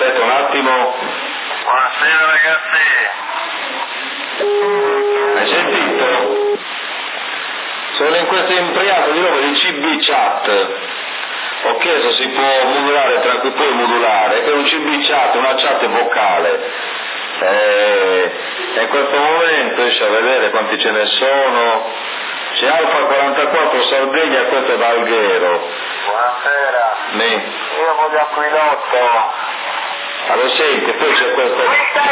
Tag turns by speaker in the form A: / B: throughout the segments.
A: Aspetta un attimo.
B: Buonasera ragazzi.
A: Hai sentito? Sono in questo imbriaco di roba di CB chat. Ho chiesto se si può modulare, puoi modulare, è un CB chat, una chat vocale. In questo momento riesci a vedere quanti ce ne sono. C'è Alfa 44 Sardegna, questo è da Alghero.
B: Buonasera. Io voglio Aquilotto.
A: Allora senti, poi c'è questo.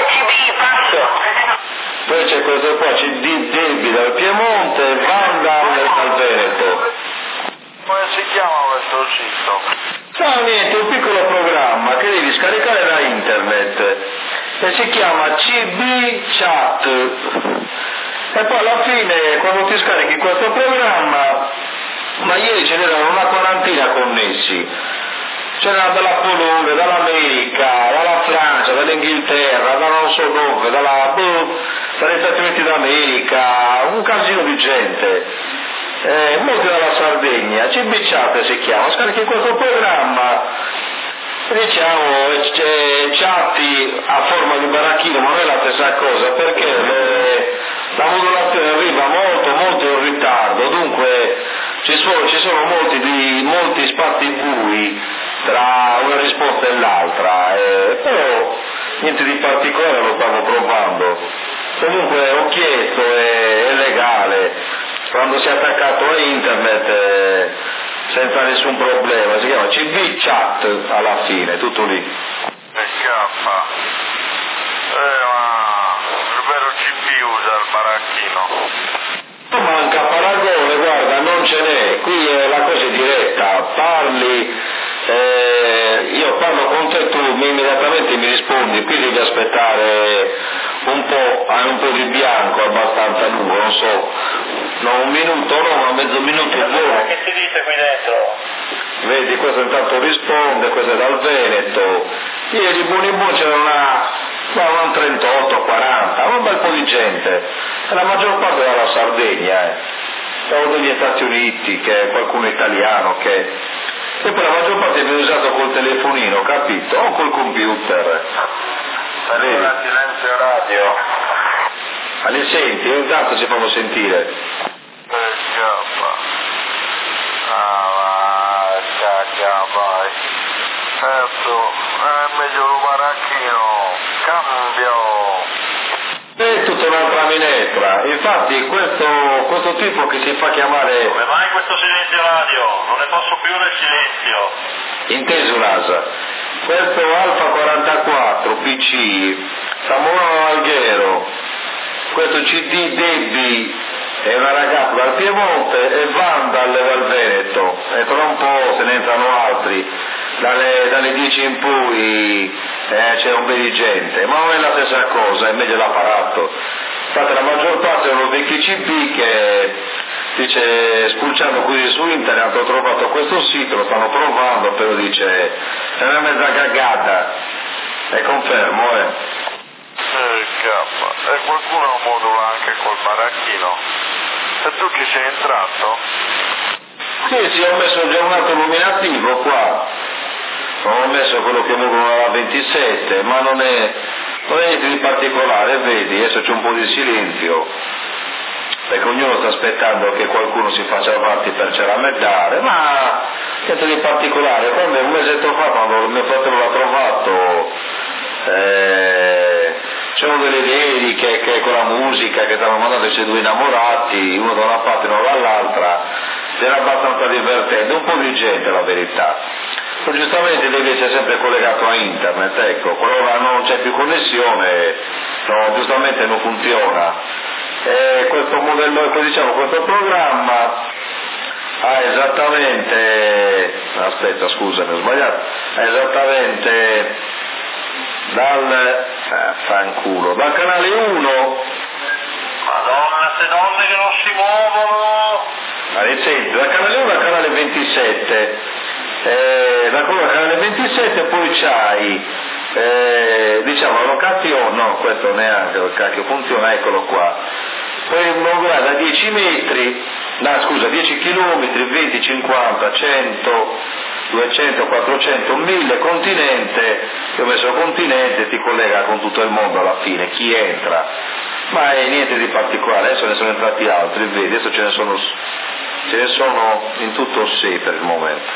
A: Poi c'è questo qua, c'è Debbie dal Piemonte e Vandal dal Veneto.
B: Come si chiama questo sito?
A: No, niente, un piccolo programma che devi scaricare da internet e si chiama CB Chat. E poi alla fine, quando ti scarichi questo programma, ma ieri ce n'erano una quarantina connessi. C'era dalla Polonia, dall'America, dalla Francia, dall'Inghilterra, da non so dove, dagli Stati Uniti d'America, un casino di gente. Molti dalla Sardegna, CB Chat si chiama, scarichi questo programma, diciamo, chatti a forma di baracchino, ma non è la stessa cosa, perché la modulazione arriva molto in ritardo, dunque ci sono molti spazi bui tra una risposta e l'altra, però niente di particolare, lo stavo provando. Comunque ho chiesto, è legale, quando si è attaccato a internet senza nessun problema, si chiama CB Chat alla fine, tutto lì.
B: E scappa. Ma il vero CB usa il baracchino.
A: Non manca paragone, guarda, non ce n'è, qui la cosa è diretta, parli, io parlo con te, tu immediatamente mi rispondi, qui devi aspettare un po', hai un po' di bianco abbastanza lungo, non so, no, un minuto no, ma mezzo minuto è buono.
B: Che si dice qui dentro?
A: Vedi, questo intanto risponde, questo è dal Veneto, ieri buon c'era un 38, 40, un bel po' di gente, la maggior parte dalla Sardegna, o degli Stati Uniti, che qualcuno italiano, e poi la maggior parte viene usato col telefonino, capito? O col computer.
B: Allora silenzio radio.
A: Ma li senti? Intanto ci fanno sentire.
B: Scappa. Cacca vai. Certo, è meglio un baracchino. Cambio.
A: È tutta un'altra minestra, infatti questo tipo che si fa chiamare...
B: Come mai questo silenzio radio? Non ne posso più del silenzio.
A: Inteso NASA, questo Alfa 44 PC, Samuele Alghero, questo CD Debbie è una ragazza dal Piemonte e Vandal dal Veneto, e tra un po' se ne entrano altri, dalle 10 in poi c'è un bel di gente, ma non è la stessa cosa, è meglio l'apparato. Infatti la maggior parte sono vecchi CB che dice, spulciando qui su internet ho trovato questo sito, lo stanno provando, però dice è una mezza cagata, e confermo.
B: E qualcuno modula anche col baracchino. E tu chi sei entrato?
A: Sì, ho messo già un altro nominativo qua, ho messo quello che modula la 27, ma non è niente di particolare, vedi, adesso c'è un po' di silenzio, perché ognuno sta aspettando che qualcuno si faccia avanti per ceramellare, ma niente di particolare. Quando un mesetto fa, quando mio fratello l'ha trovato, c'erano delle dediche che con la musica che stavano mandando questi due innamorati, uno da una parte e uno dall'altra, era abbastanza divertente, un po' di gente la verità. Poi giustamente devi essere sempre collegato a internet, ecco, qualora non c'è più connessione, no, giustamente non funziona. Questo modello, diciamo, questo programma ha esattamente, aspetta scusami ho sbagliato, ha esattamente dal canale 1.
B: Madonna, queste donne che non si muovono!
A: Senti, dal canale 1 al canale 27, da quello al canale 27 poi c'hai, diciamo, locazione, no, questo neanche, il cacchio funziona, eccolo qua. Poi guarda, 10 metri, no scusa, 10 km, 20, 50, 100, 200, 400, 1000 continente, io ho messo continente, ti collega con tutto il mondo alla fine, chi entra, ma è niente di particolare, adesso ne sono entrati altri, vedi, adesso ce ne sono in tutto 6 per il momento.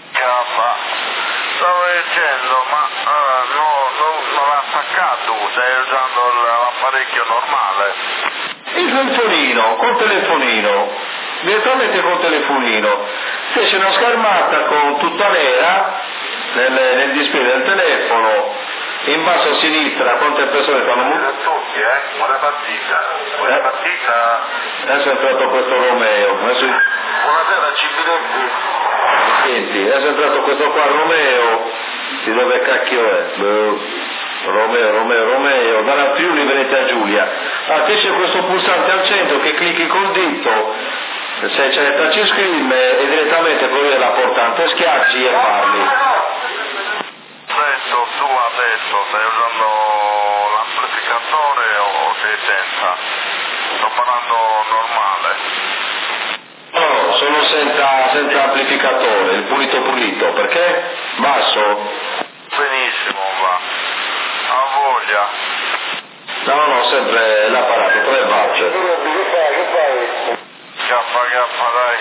B: Stavo dicendo, ma non l'ha staccato, stai usando l'apparecchio normale?
A: Il telefonino, col telefonino, direttamente col telefonino, se c'è una schermata con tutta nera nel display del telefono, in basso a sinistra quante persone stanno
B: tutti, buona partita.
A: Adesso è entrato questo Romeo,
B: Buonasera Cibinetti.
A: senti, adesso è entrato questo qua Romeo, di dove cacchio è? Romeo, dalla Friuli venite a Giulia. Te c'è questo pulsante al centro che clicchi col dito, se c'è il touchscreen e direttamente poi la portante schiacci e parli.
B: Tu adesso stai usando l'amplificatore o sei senza? Sto parlando normale.
A: No, sono senza amplificatore, il pulito, perché? Basso?
B: Benissimo, va. A voglia.
A: No, sempre l'apparato, 3 watt.
B: Gaffa, dai.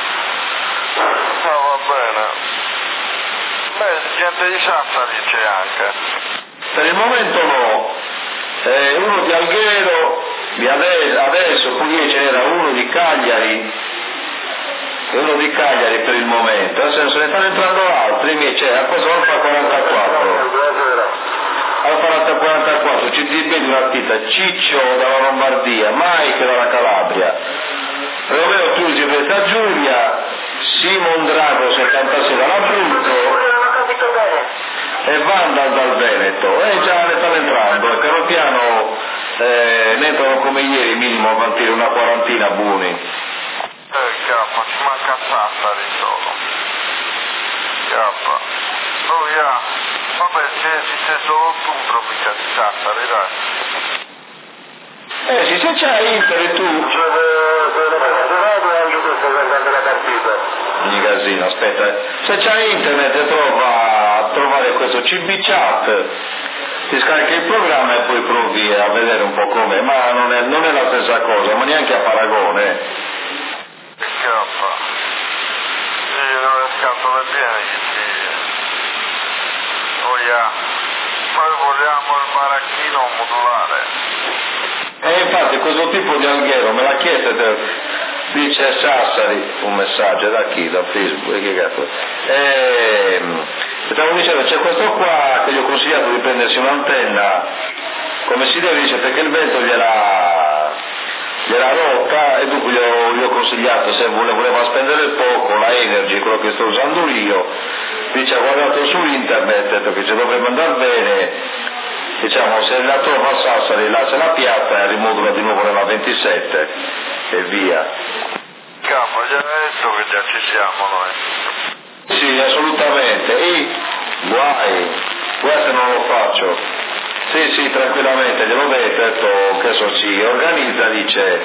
B: Va bene. Gente di Sassari c'è anche.
A: Per il momento no. Uno di Alghero, adesso, poi ce n'era uno di Cagliari, e uno di Cagliari per il momento. Adesso se ne stanno entrando altri, invece a questo Alfa 44. Alfa 44, CTB di una tita, Ciccio dalla Lombardia, Mike dalla Calabria, Romeo Chiusi Veta Giulia, Simon Drago 76 dall'Abruzzo e Vandal dal Veneto, e già ne stanno entrando, e piano piano ne entrano come ieri, minimo avanti una quarantina buoni.
B: Cazzo, ci manca Sassari solo. Cazzo. Oh yeah. Vabbè, c'è solo tu mica di Sassari, dai.
A: Sì, se c'hai Inter tu. Ogni casino, aspetta. Se c'hai internet trova a trovare questo CB Chat, ti scarichi il programma e poi provi a vedere un po' com'è, ma non è la stessa cosa, ma neanche a paragone.
B: Scappa. Io non le scatole piene che si... Oh yeah. Noi vogliamo il baracchino modulare.
A: E infatti questo tipo di Alghero me l'ha chiesto, dice Sassari, un messaggio da chi? Da Facebook, che cazzo? Stavo dicendo, c'è questo qua che gli ho consigliato di prendersi un'antenna, come si deve, dice, perché il vento gliela rotta, e dunque gli ho consigliato, se voleva spendere poco, la Energy, quello che sto usando io, dice, ha guardato su internet, ha detto che ci dovrebbe andare bene, diciamo, se la trova a Sassari, là se la piazza e rimodula di nuovo nella 27 e via.
B: Capo, già detto che già ci siamo noi.
A: Sì, assolutamente, e guai se non lo faccio. Sì, tranquillamente, glielo detto, che so, si organizza, dice,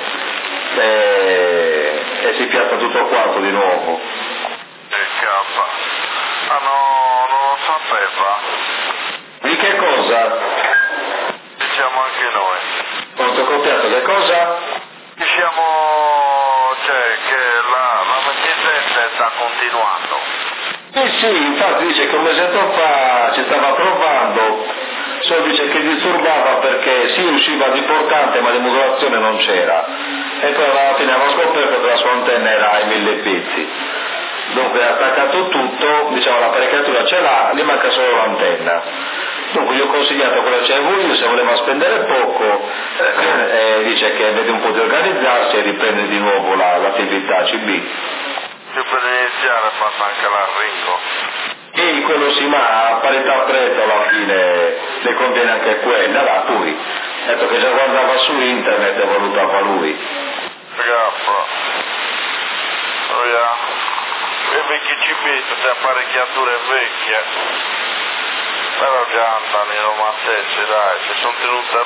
A: e si piazza tutto quanto di nuovo.
B: Capo. Ah no, non lo sapeva.
A: Di che cosa?
B: Diciamo anche noi.
A: Fotocopiato che cosa?
B: Diciamo, che la 27 sta continuando.
A: Sì, infatti dice che un mesetto fa ci stava provando, solo dice che disturbava perché sì, usciva l'importante ma di modulazione non c'era, e poi alla fine aveva scoperto che la sua antenna era ai 1000 pezzi. Dunque ha attaccato tutto, diciamo l'apparecchiatura ce l'ha, gli manca solo l'antenna. Dunque gli ho consigliato quello che c'avevo io, se voleva spendere poco, dice che vede un po' di organizzarsi e riprende di nuovo l'attività CB.
B: Che per iniziare passa anche l'arrivo.
A: E quello sì, ma a parità prezzo alla fine le conviene anche quella, là poi, detto che già guardava su internet e valutava lui.
B: Gaffa. Oh yeah. Le vecchie CB, tutte apparecchiature vecchie. Però già andano i romanzessi, dai, si sono tenute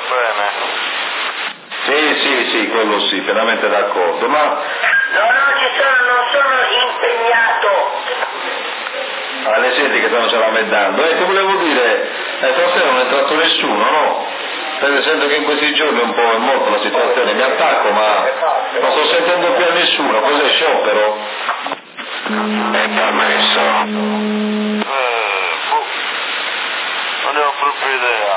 B: bene.
A: Sì, quello sì, pienamente d'accordo, ma...
C: No, non sono impegnato.
A: Le senti che stanno lamentando. Ti volevo dire, stasera non è entrato nessuno, no? Sento che in questi giorni un po' è molto la situazione, mi attacco ma non sto sentendo più a nessuno, cos'è sciopero?
B: È permesso. Non ne ho proprio idea.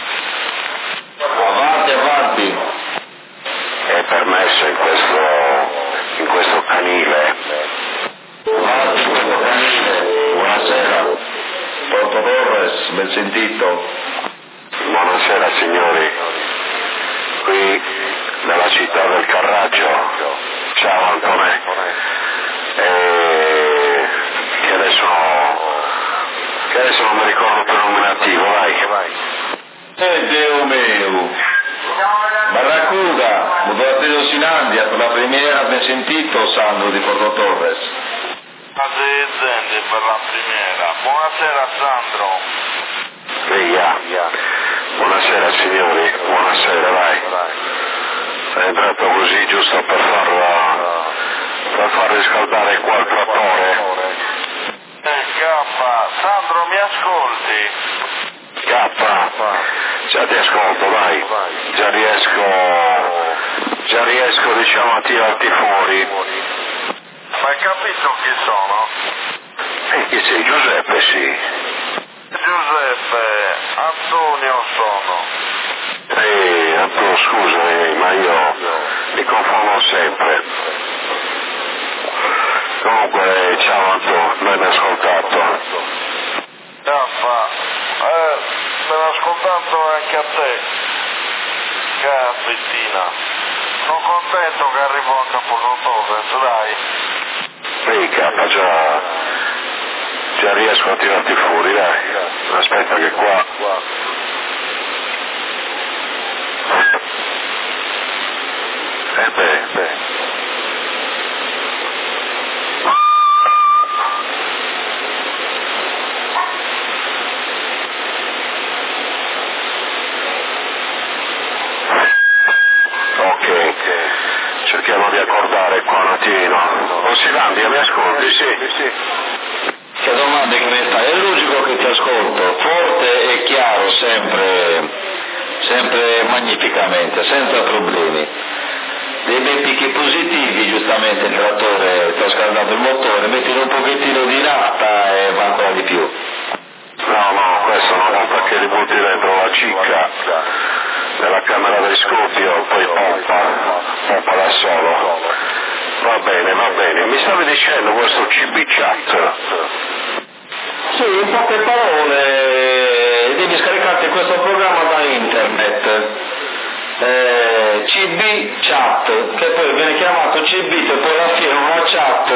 A: Avanti.
B: È permesso in questo canile.
A: Avanti in questo canile. Buonasera. Porto Torres, ben sentito.
B: Buonasera signori. Qui nella città del Carraggio. Ciao Antonè. Che adesso non mi ricordo più il nominativo, vai.
A: Dio mio. Barracuda, Moderato Sinandia, per la premiera, ben sentito Sandro di Porto Torres.
B: Aziende per la premiera. Buonasera Sandro. Via. Buonasera signori, buonasera, vai. È entrato così giusto per far riscaldare quel trattore. Sandro mi ascolti? Già ti ascolto, vai. Già riesco diciamo a tirarti fuori. Ma hai capito chi sono? Chi sei? Giuseppe, sì. Giuseppe, Antonio sono. Antonio, scusami, ma io mi confondo sempre. Comunque, ciao Antonio, ben ascoltato. Ben ascoltato anche a te. Capittina. Sono contento che arrivo anche a Porto Torres, dai. Già riesco a tirarti fuori, dai. Aspetta che qua. Beh. Ok. Cerchiamo di accordare qua un attimo. Osilandia, mi ascolti? Sì.
A: Che domande che mi fai? È logico che ti ascolto, forte e chiaro, sempre magnificamente, senza problemi. Dei bei picchi positivi, giustamente il trattore sta scaldando il motore, mettilo un pochettino di nafta e va ancora di più.
B: No, questo non perché li butti dentro la cicca nella camera del scoppio, poi pompa da solo. Va bene. Mi stavi dicendo questo CB Chat?
A: Sì, in poche parole, devi scaricarti questo programma da internet, CB Chat, che poi viene chiamato CB, che poi alla fine è una chat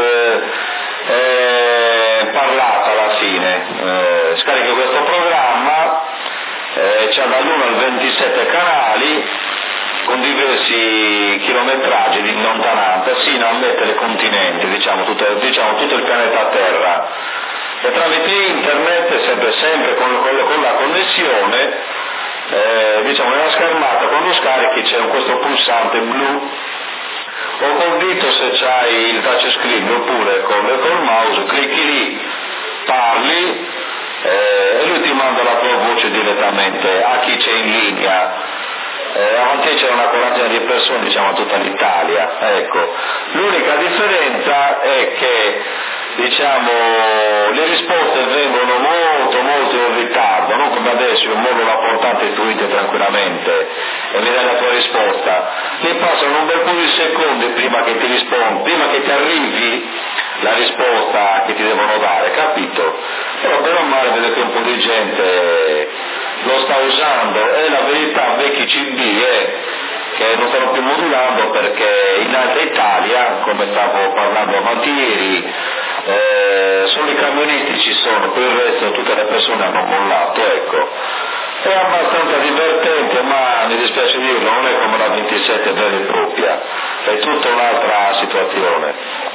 A: parlata alla fine. Scarichi questo programma, c'ha dall'1 al 27 canali, con diversi chilometraggi di lontananza, sino a mettere continenti, diciamo tutto il pianeta Terra. E tramite internet, sempre con la connessione, nella schermata quando scarichi c'è questo pulsante blu, o col dito se c'hai il touchscreen, oppure col mouse, clicchi lì, parli, e lui ti manda la tua voce direttamente a chi c'è in linea. Avanti c'è una quarantina di persone, diciamo, a tutta l'Italia, ecco. L'unica differenza è che, diciamo, le risposte vengono molto in ritardo, non come adesso, io mollo la portata e tu indi tranquillamente e mi dai la tua risposta. Ti passano un bel po' di secondi prima che ti rispondi, prima che ti arrivi la risposta che ti devono dare, capito? Però bene o male vedo che un po' di gente lo sta usando, e la verità vecchi CB è che non stanno più modulando perché in alta Italia, come stavo parlando avanti ieri, solo i camionisti ci sono, per il resto tutte le persone hanno mollato, ecco. È abbastanza divertente, ma mi dispiace dirlo, non è come la 27 vera e propria, è tutta un'altra situazione.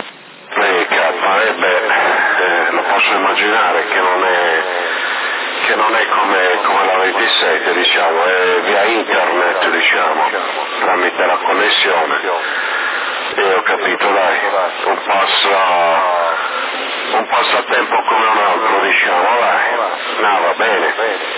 B: Lo posso immaginare che non è come la 27, diciamo, è via internet, diciamo, tramite la connessione. E ho capito, dai, un passatempo come un altro, diciamo, vai. No, va bene.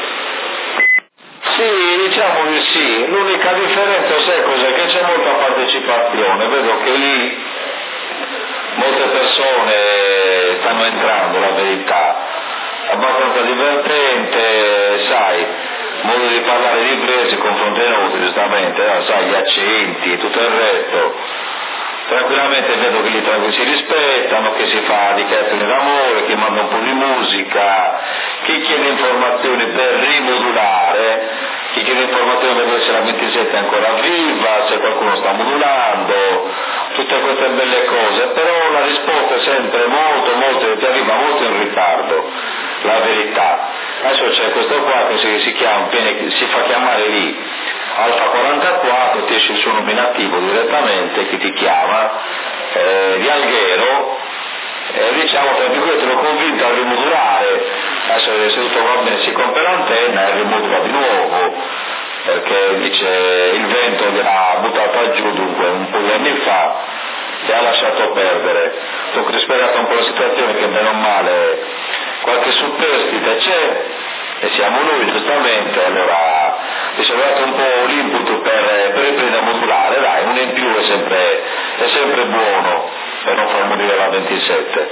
A: Sì, diciamo di sì. L'unica differenza, sai cos'è? Che c'è molta partecipazione. Vedo che lì molte persone stanno entrando, la verità. Abbastanza divertente, sai, modo di parlare di presi, confronti inutili, giustamente, no? Sai, gli accenti e tutto il resto. Tranquillamente vedo che lì si rispettano, che si fa dichiarazioni d'amore, che manda un po' di musica, chi chiede informazioni per rimodulare, chi chiede informazioni per vedere se la 27 è ancora viva, se qualcuno sta modulando, tutte queste belle cose, però la risposta è sempre molto, ti arriva molto in ritardo, la verità. Adesso c'è questo qua che si fa chiamare lì Alfa 44, ti esce il suo nominativo direttamente, chi ti chiama, di Alghero, diciamo tra virgolette l'ho convinto a rimodulare, adesso se tutto va bene si compra l'antenna e rimodula di nuovo, perché dice il vento gliel'ha buttata giù dunque un po' di anni fa e ha lasciato perdere. Ho rispiegato un po' la situazione che bene o male qualche superstite c'è e siamo noi giustamente, allora mi sono dato un po' l'input per riprendere a modulare, dai, uno in più è sempre buono per non far morire la 27.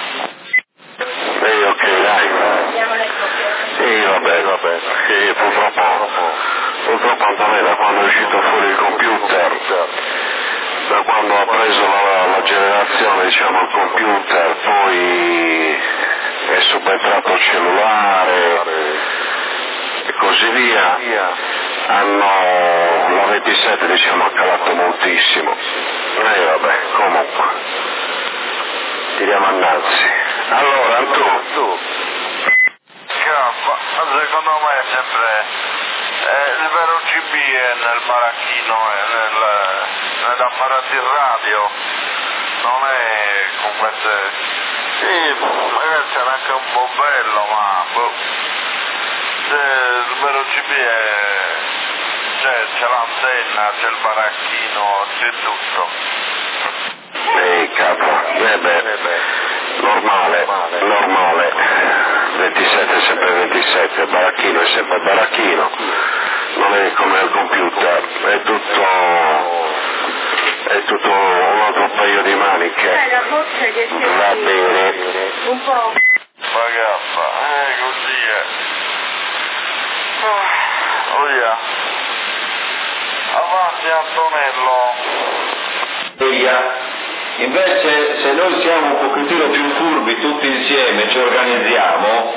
B: Ok, dai. Sì, vabbè, sì, purtroppo Antonella da quando è uscito fuori il computer, da quando ha preso la generazione, diciamo, il computer, poi è subentrato il cellulare e così via, la 27 diciamo ha calato moltissimo. Vabbè, comunque, tiriamo innanzi. Allora, tu.
C: Secondo me è sempre il vero GB è nel baracchino, nell'apparato radio, non è con queste. Sì, magari c'è anche un po' bello, ma il vero GB c'è l'antenna, c'è il baracchino, c'è tutto.
B: Capo, normale, 27 è sempre 27, baracchino è sempre baracchino, non è come il computer, è tutto un altro paio di maniche. Va bene.
D: Un po'.
C: Ragazza, così è. Via. Avanti Antonello.
A: Invece se noi siamo un pochettino più furbi tutti insieme, ci organizziamo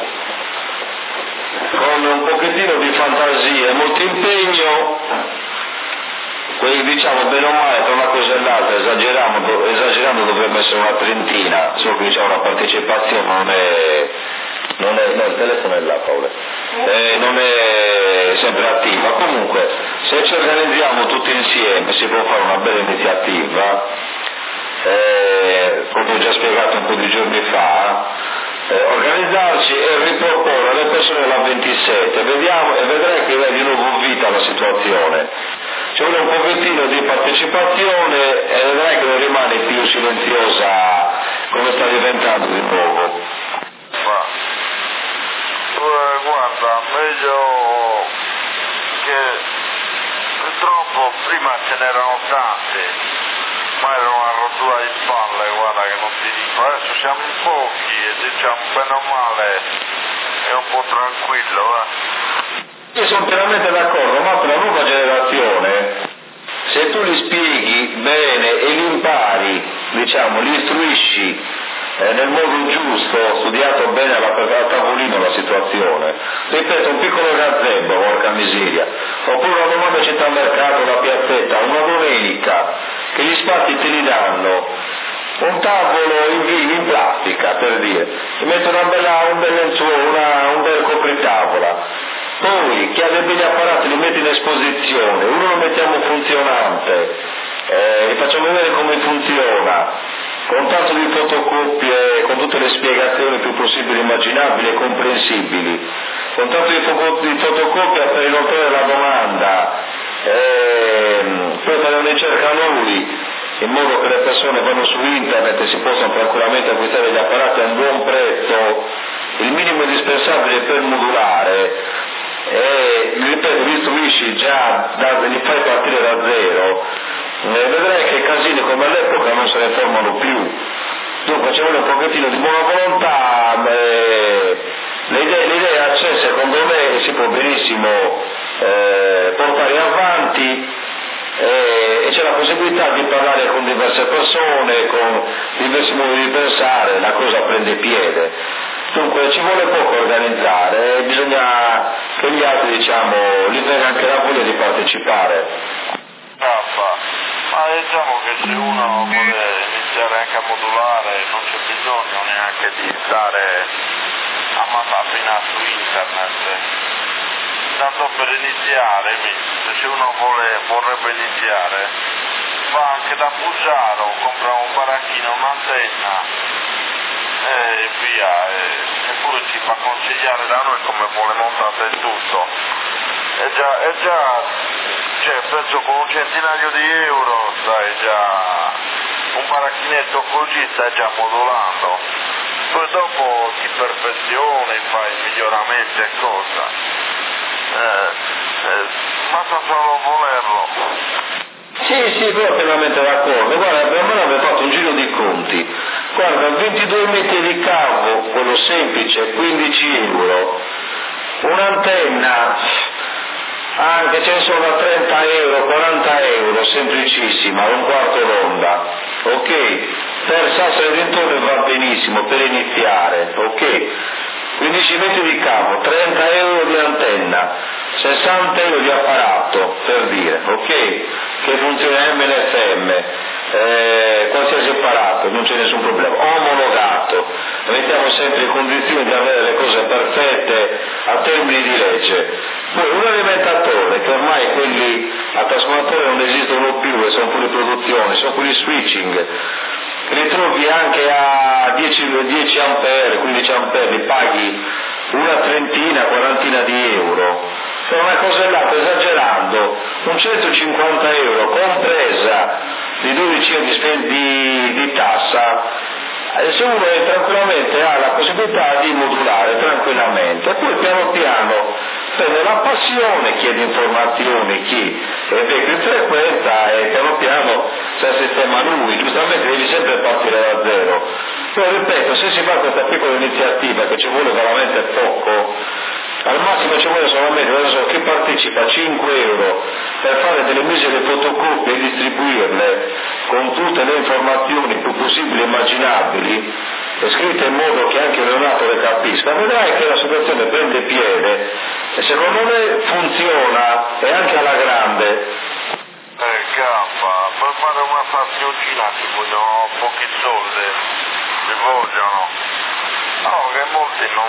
A: con un pochettino di fantasia e molto impegno, diciamo bene o male tra una cosa e l'altra, esagerando dovrebbe essere una trentina, solo che diciamo la partecipazione no, il telefono è là, Paolo, non è sempre attiva. Comunque se ci organizziamo tutti insieme si può fare una bella iniziativa, come ho già spiegato un po' di giorni fa, organizzarci e riproporre alle persone la 27, vediamo e vedrai che dà di nuovo vita alla situazione. Ci vuole un pochettino di partecipazione e vedrai che non rimane più silenziosa come sta diventando di nuovo.
C: Guarda, meglio che purtroppo prima ce n'erano tante, ma era una rottura di palle, guarda che non ti dico, adesso siamo in pochi e diciamo bene o male è un po' tranquillo,
A: Io sono pienamente d'accordo, ma per la nuova generazione, se tu li spieghi bene e li impari, diciamo, li istruisci nel modo giusto, studiato bene a tavolino la situazione, ripeto, un piccolo gazebo, porca miseria, oppure una domanda città mercato, una piazzetta, una domenica, che gli spazi te li danno, un tavolo in plastica, per dire, ti metto un bel lenzuolo, un bel copritavola, poi chi ha dei begli apparati li metti in esposizione, uno lo mettiamo funzionante, gli facciamo vedere come funziona, con tanto di fotocopie, con tutte le spiegazioni più possibili, immaginabili e comprensibili, con tanto di fotocopie per inoltrare la domanda, poi fare una ricerca a noi, in modo che le persone vanno su internet e si possano tranquillamente acquistare gli apparati a un buon prezzo, il minimo indispensabile per modulare, e ripeto, li istruisci già, li fai partire da zero, vedrai che casini come all'epoca non se ne formano più. Dunque ci vuole un pochettino di buona volontà, le idee a sé secondo me si può benissimo portare avanti, e c'è la possibilità di parlare con diverse persone, con diversi modi di pensare, la cosa prende piede. Dunque ci vuole poco organizzare, bisogna che gli altri, diciamo, gli venga anche la voglia di partecipare.
C: Ma diciamo che se uno vuole iniziare anche a modulare non c'è bisogno neanche di stare a matapina su internet. Tanto per iniziare, se uno vorrebbe iniziare, va anche da Bugiaro, compra un baracchino, un'antenna e via, eppure ci fa consigliare da noi come vuole montare il tutto. È già, cioè penso con un centinaio di euro stai già, un baracchinetto così stai già modulando. Poi dopo ti perfezioni, fai miglioramenti e cosa. Basta solo volerlo.
A: Sì, però pienamente d'accordo. Guarda, per me aveva fatto un giro di conti. Guarda, 22 metri di cavo, quello semplice, 15 euro. Un'antenna, anche ce ne sono da 30 euro, 40 euro, semplicissima, un quarto d'onda. Ok? Per Sassari e dintorni va benissimo, per iniziare. Ok? 15 metri di cavo, 30 euro di antenna, 60 euro di apparato, per dire, ok? Che funziona MLFM, qualsiasi apparato, non c'è nessun problema, omologato, mettiamo sempre in condizione di avere le cose perfette a termini di legge. Poi un alimentatore, che ormai quelli a trasformatore non esistono più e sono pure produzioni, sono quelli switching, li trovi anche a 10 ampere, 15 ampere, li paghi una trentina, quarantina di euro. Per una cosellata, esagerando, un 150 euro compresa di 12 euro di tassa, se uno tranquillamente ha la possibilità di modulare tranquillamente, e poi piano piano prende la passione, chiede informazioni, chi è vecchio in frequenza, e piano piano si sistema lui, giustamente devi sempre partire da zero. Però ripeto, se si fa questa piccola iniziativa, che ci vuole veramente poco, al massimo ci vuole solamente, adesso chi partecipa, 5 euro per fare delle misere fotocopie e distribuirle con tutte le informazioni più possibili e immaginabili, e scritte in modo che anche Leonardo le capisca, vedrai che la situazione prende piede e secondo me funziona, e anche alla grande.
C: Caffa, per fare una stazioncina ci vogliono pochi soldi, ci vogliono. No, che molti non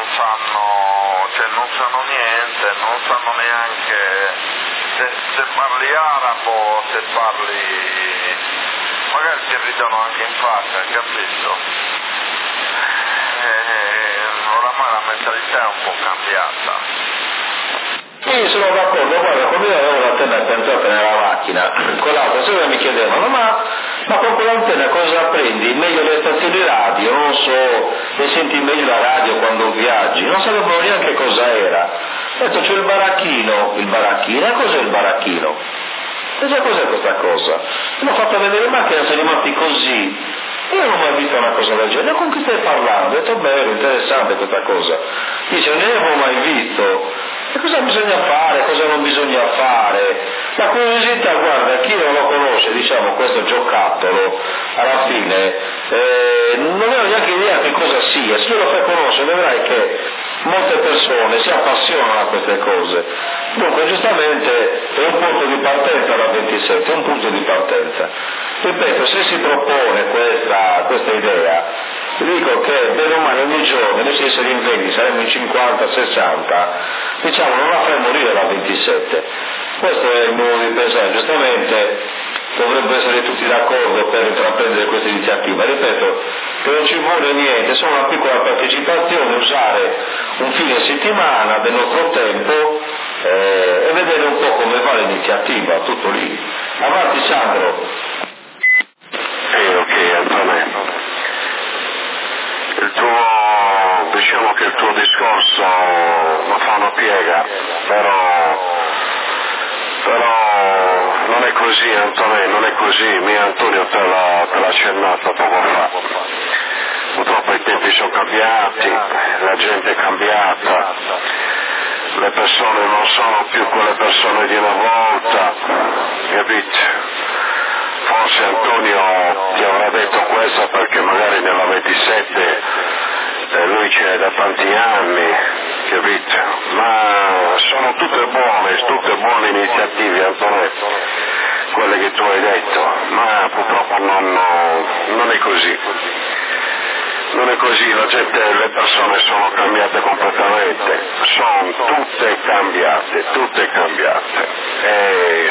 C: sanno niente, non sanno neanche se parli arabo, se parli, magari ti ridono anche in faccia, capito? Oramai la mentalità è un po' cambiata.
A: Sì, sono d'accordo, guarda, quando io avevo l'antenna piantata nella macchina, con l'altra sera mi chiedevano, ma con quell'antenna cosa prendi? Meglio le stazioni radio, non so, e senti meglio la radio quando viaggi, non sapevano neanche cosa era. Ho detto, c'è il baracchino, cos'è il baracchino? E già cos'è questa cosa? L'ho fatta vedere in macchina, siamo rimasti così. Io non ho mai visto una cosa del genere, con chi stai parlando? Ho detto, bello, interessante questa cosa. Dice, non ne avevo mai visto. E cosa bisogna fare, cosa non bisogna fare? La curiosità, guarda, chi non lo conosce, diciamo, questo giocattolo, alla fine, non ha neanche idea che cosa sia. Se tu lo fai conoscere, vedrai che molte persone si appassionano a queste cose. Dunque, giustamente, è un punto di partenza la 27, è un punto di partenza. Ripeto, se si propone questa idea, ti dico che bene o male ogni giorno, noi se esseri in 20, saremmo in 50, 60, diciamo non la fai morire la 27. Questo è il modo di pensare, giustamente dovrebbero essere tutti d'accordo per intraprendere questa iniziativa. Ripeto, che non ci vuole niente, solo una piccola partecipazione, usare un fine settimana del nostro tempo e vedere un po' come va l'iniziativa, tutto lì. Avanti Sandro.
B: Ok, Antonio. Il tuo
C: diciamo che il tuo discorso mi fa una piega, però non è così, Antonio, non è così, mio Antonio te l'ha accennato poco fa. Purtroppo i tempi sono cambiati, la gente è cambiata, le persone non sono più quelle persone di una volta, capito? Forse Antonio ti avrà detto questo perché magari nella 27 lui c'è da tanti anni, capito? Ma sono tutte buone iniziative, Antonio, quelle che tu hai detto, ma purtroppo non è così. Non è così, le persone sono cambiate completamente, sono tutte cambiate e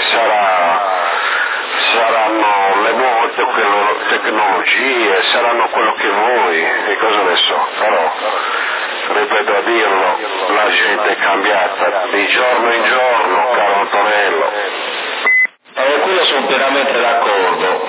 C: saranno le nuove tecnologie, saranno quello che vuoi, e cosa ne so, però ripeto a dirlo, la gente è cambiata di giorno in giorno, caro Antonello.
A: Quello sono pienamente d'accordo,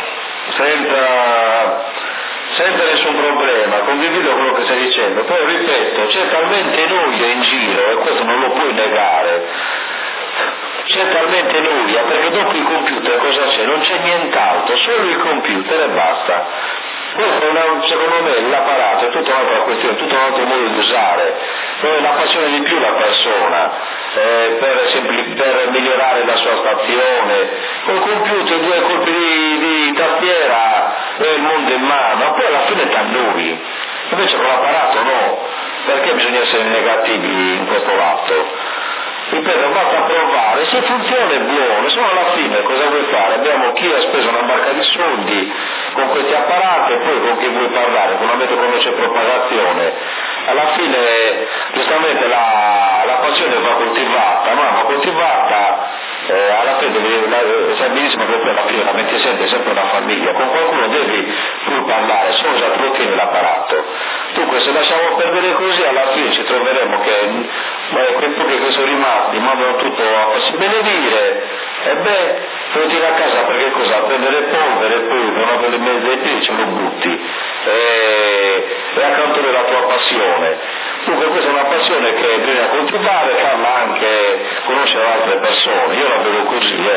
A: senza nessun problema, condivido quello che stai dicendo, però ripeto, c'è talmente noia in giro, e questo non lo puoi negare, c'è talmente noia, perché dopo il computer cosa c'è? Non c'è nient'altro, solo il computer e basta. Questo secondo me l'apparato è tutta un'altra questione, tutto un altro modo di usare, dove l'appassiona di più la persona per migliorare la sua stazione. Col computer 2 colpi di tastiera e il mondo in mano, poi alla fine ti annui. Invece con l'apparato no, perché bisogna essere negativi in questo lato? Ripeto, basta provare, se funziona è buono, se no alla fine cosa vuoi fare? Abbiamo chi ha speso una barca di soldi con questi apparati e poi con chi vuoi parlare, finalmente quando c'è propagazione. Alla fine giustamente la passione va coltivata, ma va coltivata alla fine sai benissimo che poi alla fine la 27 è sempre una famiglia, con qualcuno devi pur parlare, solo già te lo tieni l'apparato. Dunque se lasciamo perdere così alla fine ci troveremo che quei pochi che sono rimasti mandano tutto a farsi benedire e te lo tiri a casa perché cosa? Prendere polvere e poi non avere mezzo ai piedi ce lo butti e accanto la tua passione. Dunque questa è una passione che bisogna coltivare, farla anche conoscere altre persone, io la vedo così,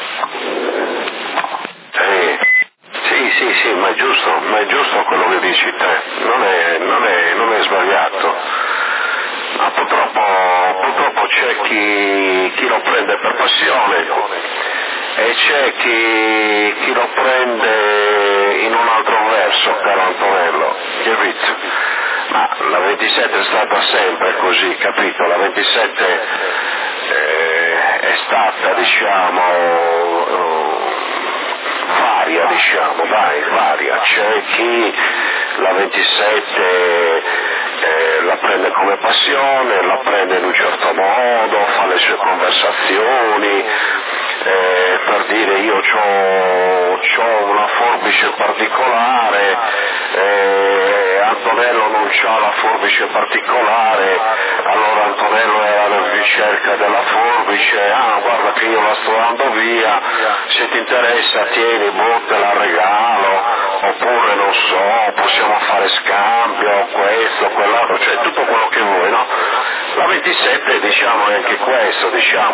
C: Sì, ma è giusto quello che dici te, non è sbagliato. Ma purtroppo c'è chi lo prende per passione e c'è chi lo prende in un altro verso, caro Antonello, capito? Ma la 27 è stata sempre così, capito? La 27 è stata, varia. C'è chi la 27 la prende come passione, la prende in un certo modo, fa le sue conversazioni, per dire io c'ho una forbice particolare, Antonello non c'ha la forbice particolare, allora Antonello era alla ricerca della forbice, guarda che io la sto dando via, se ti interessa tieni, te la regalo, oppure non so, possiamo fare scambio, questo, quell'altro, cioè tutto quello che vuoi, no? La 27 è anche questo,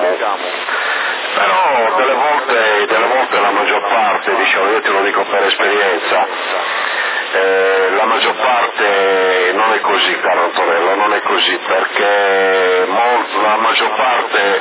C: però delle volte la maggior parte, io te lo dico per esperienza, la maggior parte non è così, caro Antonello, non è così, perché la maggior parte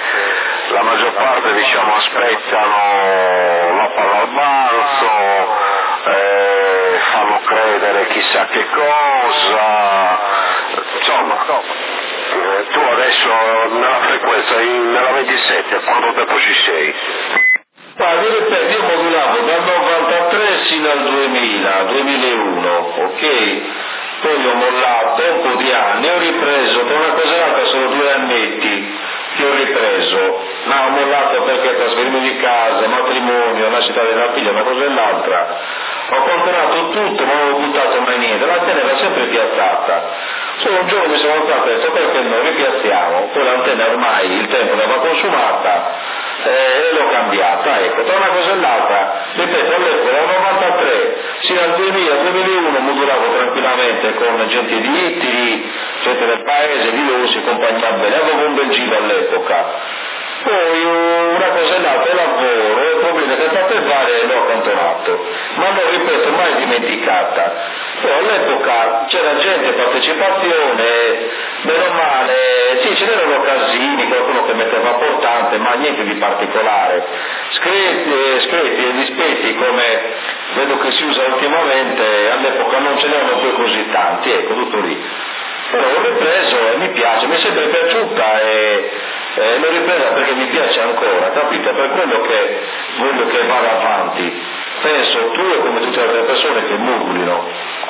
C: aspettano la palla al balzo, fanno credere chissà che cosa, insomma, tu adesso nella frequenza, nella 27, quanto tempo ci sei?
A: Guarda, io modulavo dal 93 sino al 2001, ok? Poi ho mollato un po' di anni, ho ripreso, per una cosa e l'altra sono 2 annetti che ho ripreso, ho mollato perché trasferirmi di casa, matrimonio, nascita della figlia, una cosa e l'altra, ho controllato tutto, ma non ho buttato mai niente, l'antenna era sempre piazzata. Solo un giorno mi sono alzato e ho detto perché non ripiazziamo, poi l'antenna ormai il tempo l'aveva consumata e l'ho cambiata, ecco, tra una cosa e l'altra, ripeto, all'epoca dal 93 sino al 2000-2001 modulavo tranquillamente con gente di Italy, gente del paese, di loro si accompagnava bene, avevo un bel giro all'epoca. Poi una cosa e l'altra, lavoro, il problema che state fare l'ho accantonato, ma non ripeto mai dimenticata. Però all'epoca c'era gente, partecipazione, meno male, sì, ce n'erano casini, qualcuno che metteva portante, ma niente di particolare. Screti e dispetti come vedo che si usa ultimamente, all'epoca non ce n'erano poi così tanti, ecco, tutto lì. Però ho ripreso e mi piace, mi è sempre piaciuta e l'ho ripresa perché mi piace ancora, capito? Per quello che voglio che vada avanti. Penso tu e come tutte le altre persone che mugolino.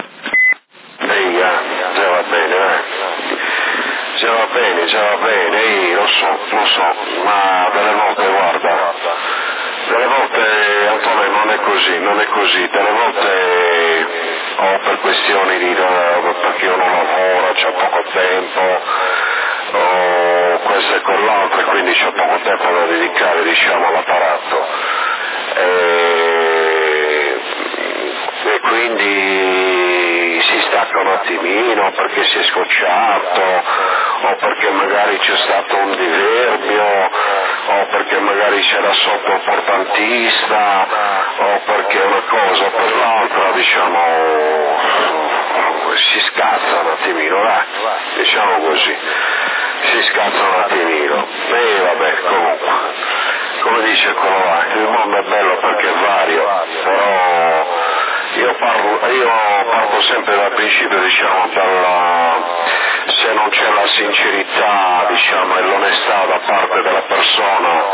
C: Già va bene, lo so, ma delle volte guarda, Antonio non è così, delle volte o per questioni perché io non lavoro, c'ho poco tempo, o questo e quell'altro, e quindi c'ho poco tempo da dedicare, diciamo, all'apparato. E quindi si stacca un attimino perché si è scocciato, o perché magari c'è stato un diverbio, o perché magari c'era sotto il portantista, o perché una cosa o per l'altra, diciamo, si scazza un attimino, diciamo così, si scazza un attimino. E vabbè, comunque, come dice quello là, il mondo è bello perché è vario, però io parto sempre dal principio, diciamo, se non c'è la sincerità, diciamo, e l'onestà da parte della persona,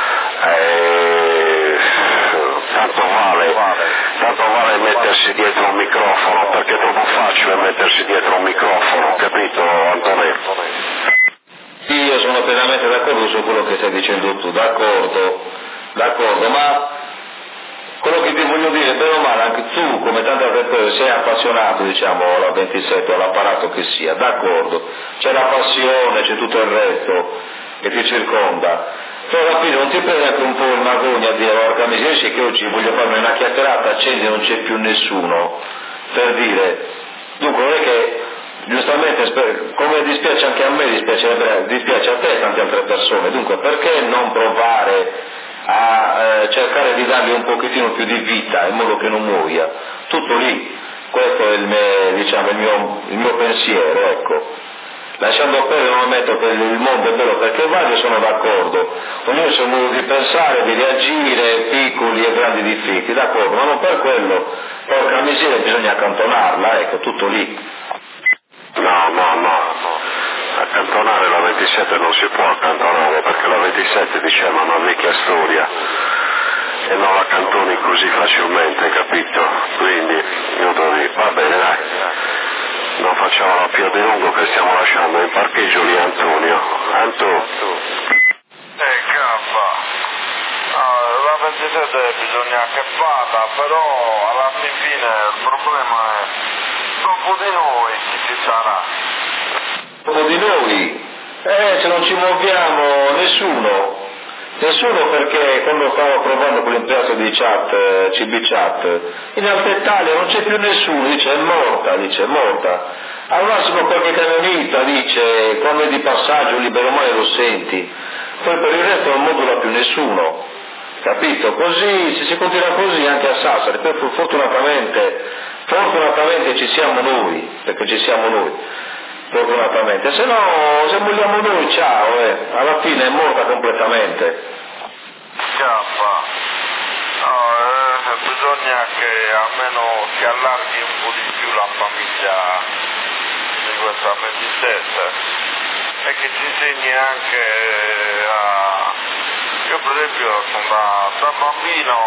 C: tanto vale mettersi dietro un microfono, perché è troppo facile mettersi dietro un microfono, capito, Antonetto?
A: Sì, io sono pienamente d'accordo su quello che stai dicendo tu, d'accordo, ma quello che ti voglio dire, bene o male, anche tu, come tante altre persone, sei appassionato, diciamo, alla 27 o all'apparato che sia, d'accordo, c'è la passione, c'è tutto il resto che ti circonda, però alla fine non ti prende anche un po' il magogna a dire, porca miseria, che oggi voglio farmi una chiacchierata, accendi e non c'è più nessuno, per dire, dunque non è che, giustamente, come dispiace anche a me, dispiace a te e tante altre persone, dunque perché non provare a cercare di dargli un pochettino più di vita in modo che non muoia, tutto lì, questo è il mio pensiero, ecco. Lasciando perdere non ammetto che il mondo è bello perché vario, sono d'accordo, ognuno si è modo di pensare, di reagire, piccoli e grandi difetti, d'accordo, ma non per quello, porca miseria, bisogna accantonarla, ecco, tutto lì.
C: No, accantonare la 27 non si può accantonare, perché la 27, diciamo, è una vecchia storia e non la cantoni così facilmente, capito? Quindi io devo dire, va bene, dai, non facciamola più di lungo che stiamo lasciando in parcheggio lì Antonio.
B: Cappa, la 27 bisogna che vada, però alla fine il problema è dopo di noi chi ci sarà.
A: Dopo di noi? Se non ci muoviamo nessuno perché quando stavo provando con l'impianto di chat, CB chat, in Alta Italia non c'è più nessuno, dice è morta. Al massimo qualche camionista dice, quando è di passaggio libero male lo senti, poi per il resto non modula più nessuno, capito? Così, se si continua così anche a Sassari, poi fortunatamente ci siamo noi, perché ci siamo noi, fortunatamente, se no, se vogliamo noi, ciao, alla fine è morta completamente.
B: Bisogna che almeno si allarghi un po' di più la famiglia di questa 27 e che ci insegni anche a... Io per esempio da bambino,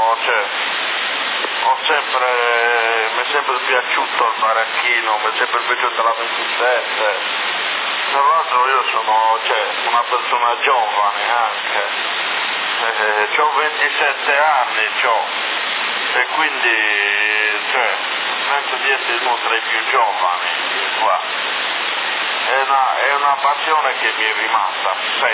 B: mi è sempre piaciuto il baracchino, mi è sempre piaciuta la 27. Tra l'altro io sono una persona giovane anche, ho 27 anni, e quindi penso di essere uno tra i più giovani qua. È una passione che mi è rimasta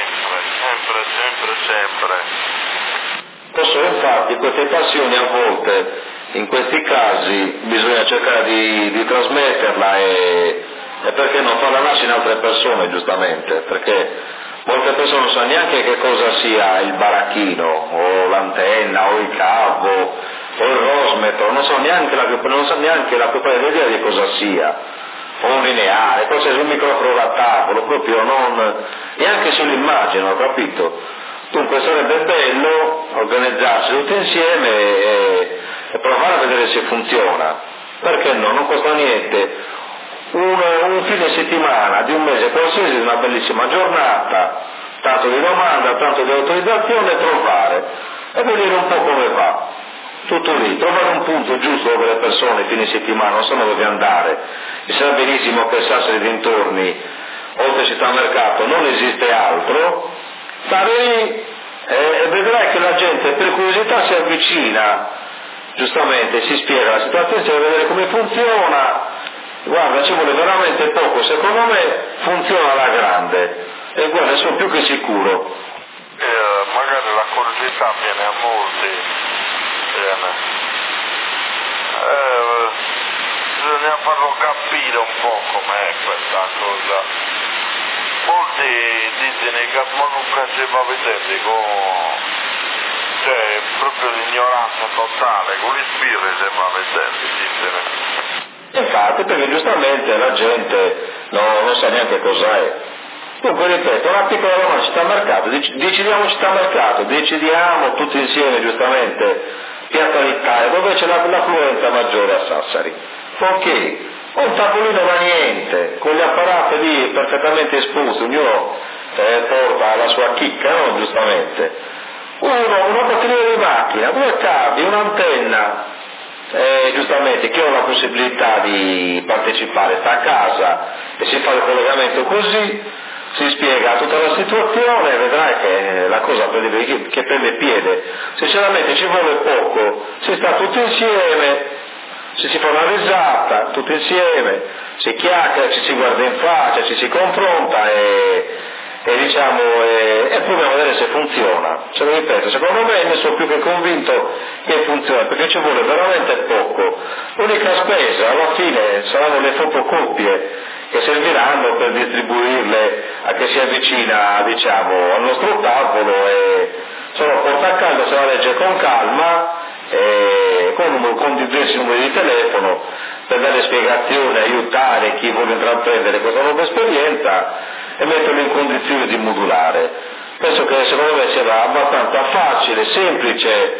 B: sempre.
A: Infatti queste passioni a volte, in questi casi, bisogna cercare di trasmetterla e perché non farla nascere in altre persone, giustamente, perché molte persone non sanno neanche che cosa sia il baracchino, o l'antenna, o il cavo, o il rosmetro, non sanno neanche la più pallida idea di cosa sia, o un lineare, poi c'è un microfono da tavolo, proprio neanche se lo immaginano, capito? Dunque sarebbe bello organizzarsi tutti insieme e provare a vedere se funziona, perché no, non costa niente. Un fine settimana di un mese qualsiasi, una bellissima giornata, tanto di domanda, tanto di autorizzazione, provare e vedere un po' come va. Tutto lì, trovare un punto giusto dove le persone fine settimana non sanno dove andare. E sa benissimo che Sassari dintorni, oltre città mercato, non esiste altro. Stare lì e vedrai che la gente per curiosità si avvicina, giustamente si spiega la situazione, si deve vedere come funziona. Guarda, ci vuole veramente poco, secondo me funziona alla grande e guarda, sono più che sicuro.
C: Magari la curiosità viene a molti, bisogna farlo capire un po' com'è questa cosa. Molti dicono che ma non si va a vedere cioè proprio l'ignoranza totale, con gli spiriti si va a vedere, dicono.
A: Infatti, perché giustamente la gente non sa neanche cosa è. Dunque, ripeto, una piccola domanda, città mercato, decidiamo città mercato, decidiamo tutti insieme, giustamente, Piazza d'Italia, dove c'è l'affluenza maggiore a Sassari. Ok, un tavolino da niente, con gli apparati lì perfettamente esposti, ognuno porta la sua chicca, no? Giustamente. Una batteria di macchina, 2 cavi, un'antenna. Giustamente chi ha la possibilità di partecipare sta a casa e si fa il collegamento così, si spiega tutta la situazione e vedrai che la cosa che prende piede. Sinceramente ci vuole poco, si sta tutti insieme, si fa una risata tutti insieme, si chiacchiera, ci si guarda in faccia, ci si confronta e diciamo e proviamo a vedere se funziona. Ce lo ripeto, secondo me ne sono più che convinto che funziona, perché ci vuole veramente poco. L'unica spesa alla fine saranno le fotocopie che serviranno per distribuirle a chi si avvicina, diciamo, al nostro tavolo e solo porta a casa, se la legge con calma con diversi numeri di telefono per dare spiegazioni, aiutare chi vuole intraprendere questa nuova esperienza e metterlo in condizione di modulare. Penso che secondo me sia abbastanza facile, semplice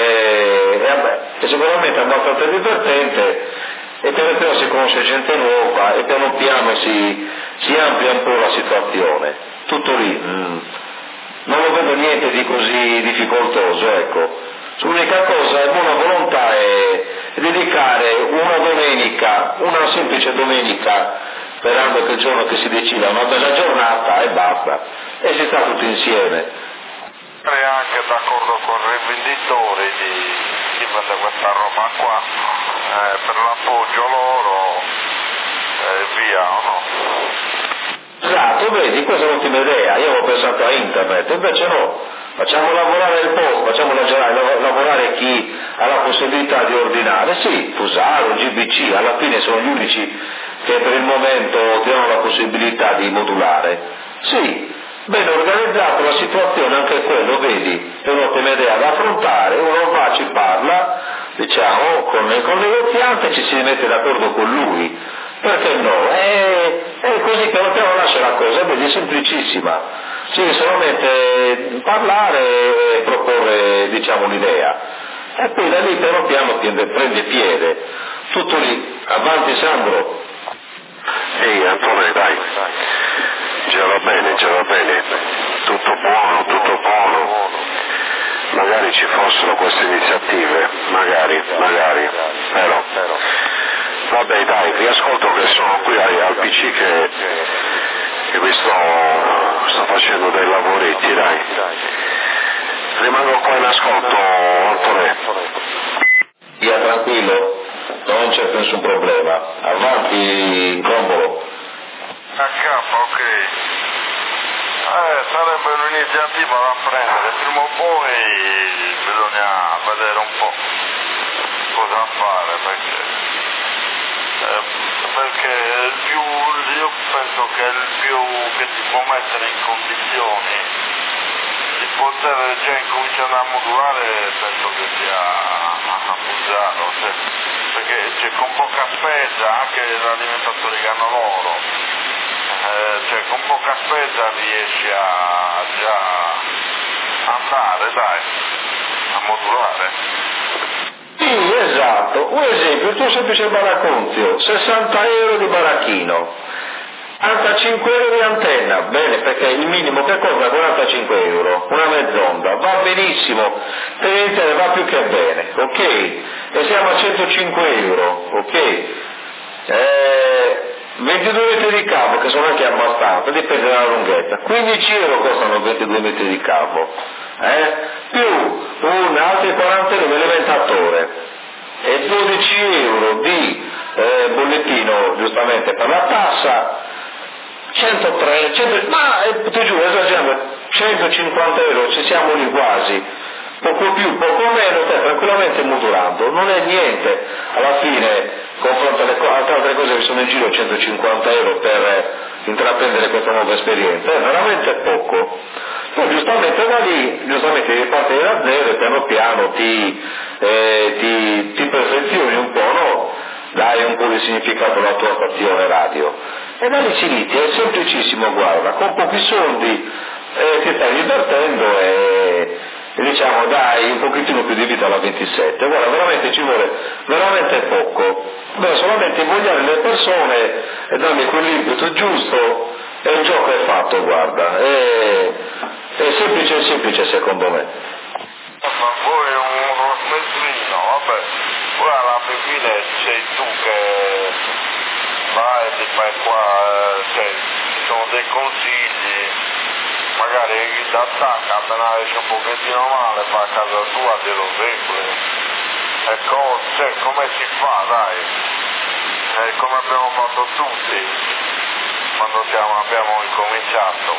A: e sicuramente abbastanza divertente e piano piano si conosce gente nuova e piano piano si amplia un po' la situazione. Tutto lì. Non lo vedo niente di così difficoltoso, ecco. L'unica cosa è buona volontà è dedicare una semplice domenica, sperando che il giorno che si decida una bella giornata e basta, e si sta tutti insieme.
C: Sarei anche d'accordo con i rivenditori di vende questa roba qua, per l'appoggio loro e via, o no?
A: Esatto, vedi, questa è un'ottima idea, io avevo pensato a internet, invece no, facciamo lavorare il posto, facciamo lavorare chi ha la possibilità di ordinare, sì, Fusaro, GBC, alla fine sono gli unici che per il momento hanno la possibilità di modulare, sì, bene organizzato la situazione, anche quello, vedi, è un'ottima idea da affrontare, uno va, ci parla, diciamo, con il negoziante ci si mette d'accordo con lui. Perché no? È così piano piano nasce la cosa, è semplicissima. Sì, solamente parlare e proporre, diciamo, un'idea. E poi da lì piano piano prende piede. Tutto lì. Avanti Sandro.
B: Sì, Antonio, dai. Ce va bene. Tutto buono. Magari ci fossero queste iniziative, magari. Però. Vabbè dai, vi ascolto che sono qui al PC che vi sto facendo dei lavoretti, dai. Rimango qua in ascolto, Antonio.
A: Via tranquillo, non c'è nessun problema. Avanti, Rombolo.
C: Ok. Sarebbe un'iniziativa da prendere, prima o poi bisogna vedere un po' cosa fare perché io penso che è il più che ti può mettere in condizioni di poter già incominciare a modulare, penso che sia abusato, perché c'è con poca spesa, anche l'alimentatori che hanno loro, cioè con poca spesa riesci a già andare, dai, a modulare.
A: Sì, esatto. Un esempio, il tuo semplice baracconzio, 60 euro di baracchino, 45 euro di antenna, bene, perché il minimo che costa 45 euro, una mezz'onda, va benissimo, per iniziare va più che bene, ok? E siamo a 105 euro, ok? 22 metri di cavo, che sono anche abbastanza, dipende dalla lunghezza, 15 euro costano 22 metri di cavo, più un altro 49 elementatore e 12 euro di bollettino giustamente per la tassa, 103, 100, ma ti giuro, esagerando, 150 euro, ci siamo lì quasi, poco più, poco meno, tranquillamente modulando, non è niente, alla fine confronto alle altre cose che sono in giro, 150 euro per intraprendere questa nuova esperienza, è veramente poco. Poi giustamente da lì, giustamente devi partire da zero e piano piano ti perfezioni un po', no? Dai un po' di significato alla tua stazione radio. E da lì ci inizia, è semplicissimo, guarda, con pochi soldi ti stai divertendo e diciamo dai un pochettino più di vita alla 27, guarda, veramente ci vuole veramente poco, solamente invogliare le persone e dargli quell'impeto giusto e il gioco è fatto, guarda, è semplice secondo me.
C: Ma poi uno smezzino, vabbè, poi alla fine sei tu che vai e ti fai qua, cioè ci sono dei consigli, magari chi ti attacca appena esce un pochettino male fa a casa tua glielo segui, e cioè come si fa, dai, come abbiamo fatto tutti quando abbiamo incominciato,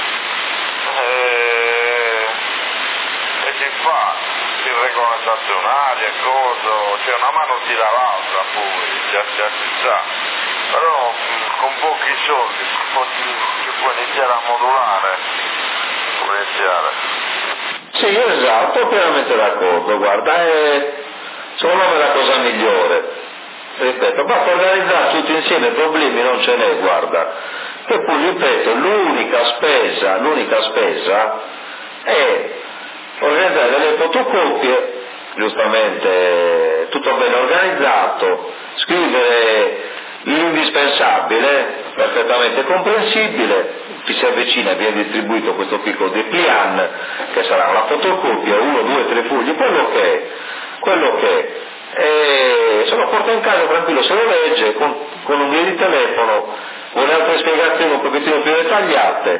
C: e si fa, si regolano stazionari e cose, cioè una mano tira l'altra pure, già si sa, però con pochi soldi si può iniziare a modulare, può iniziare.
A: Sì, esatto, pienamente d'accordo, guarda, secondo me è la cosa migliore. Ripeto, basta organizzare tutti insieme, problemi non ce n'è, guarda. E poi ripeto, l'unica spesa è organizzare delle fotocopie, giustamente tutto ben organizzato, scrivere l'indispensabile, perfettamente comprensibile, chi si avvicina viene distribuito questo piccolo dépliant, che sarà una fotocopia, 1, 2, 3 fogli, quello che è. E se lo porta in casa tranquillo, se lo legge con un via di telefono, con altre spiegazioni un pochettino più dettagliate,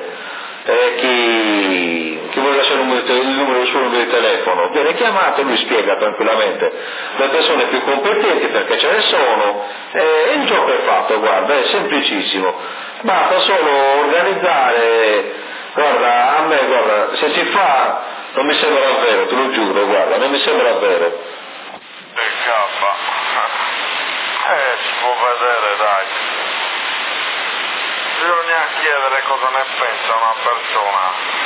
A: chi vuole lasciare il numero del suo numero di telefono viene chiamato e lui spiega tranquillamente le persone più competenti, perché ce ne sono, e il gioco è fatto, guarda, è semplicissimo, basta solo organizzare, guarda, a me, guarda, se si fa non mi sembra vero, te lo giuro, guarda, non mi sembra vero.
C: Si può vedere, dai. Bisogna chiedere cosa ne pensa una persona.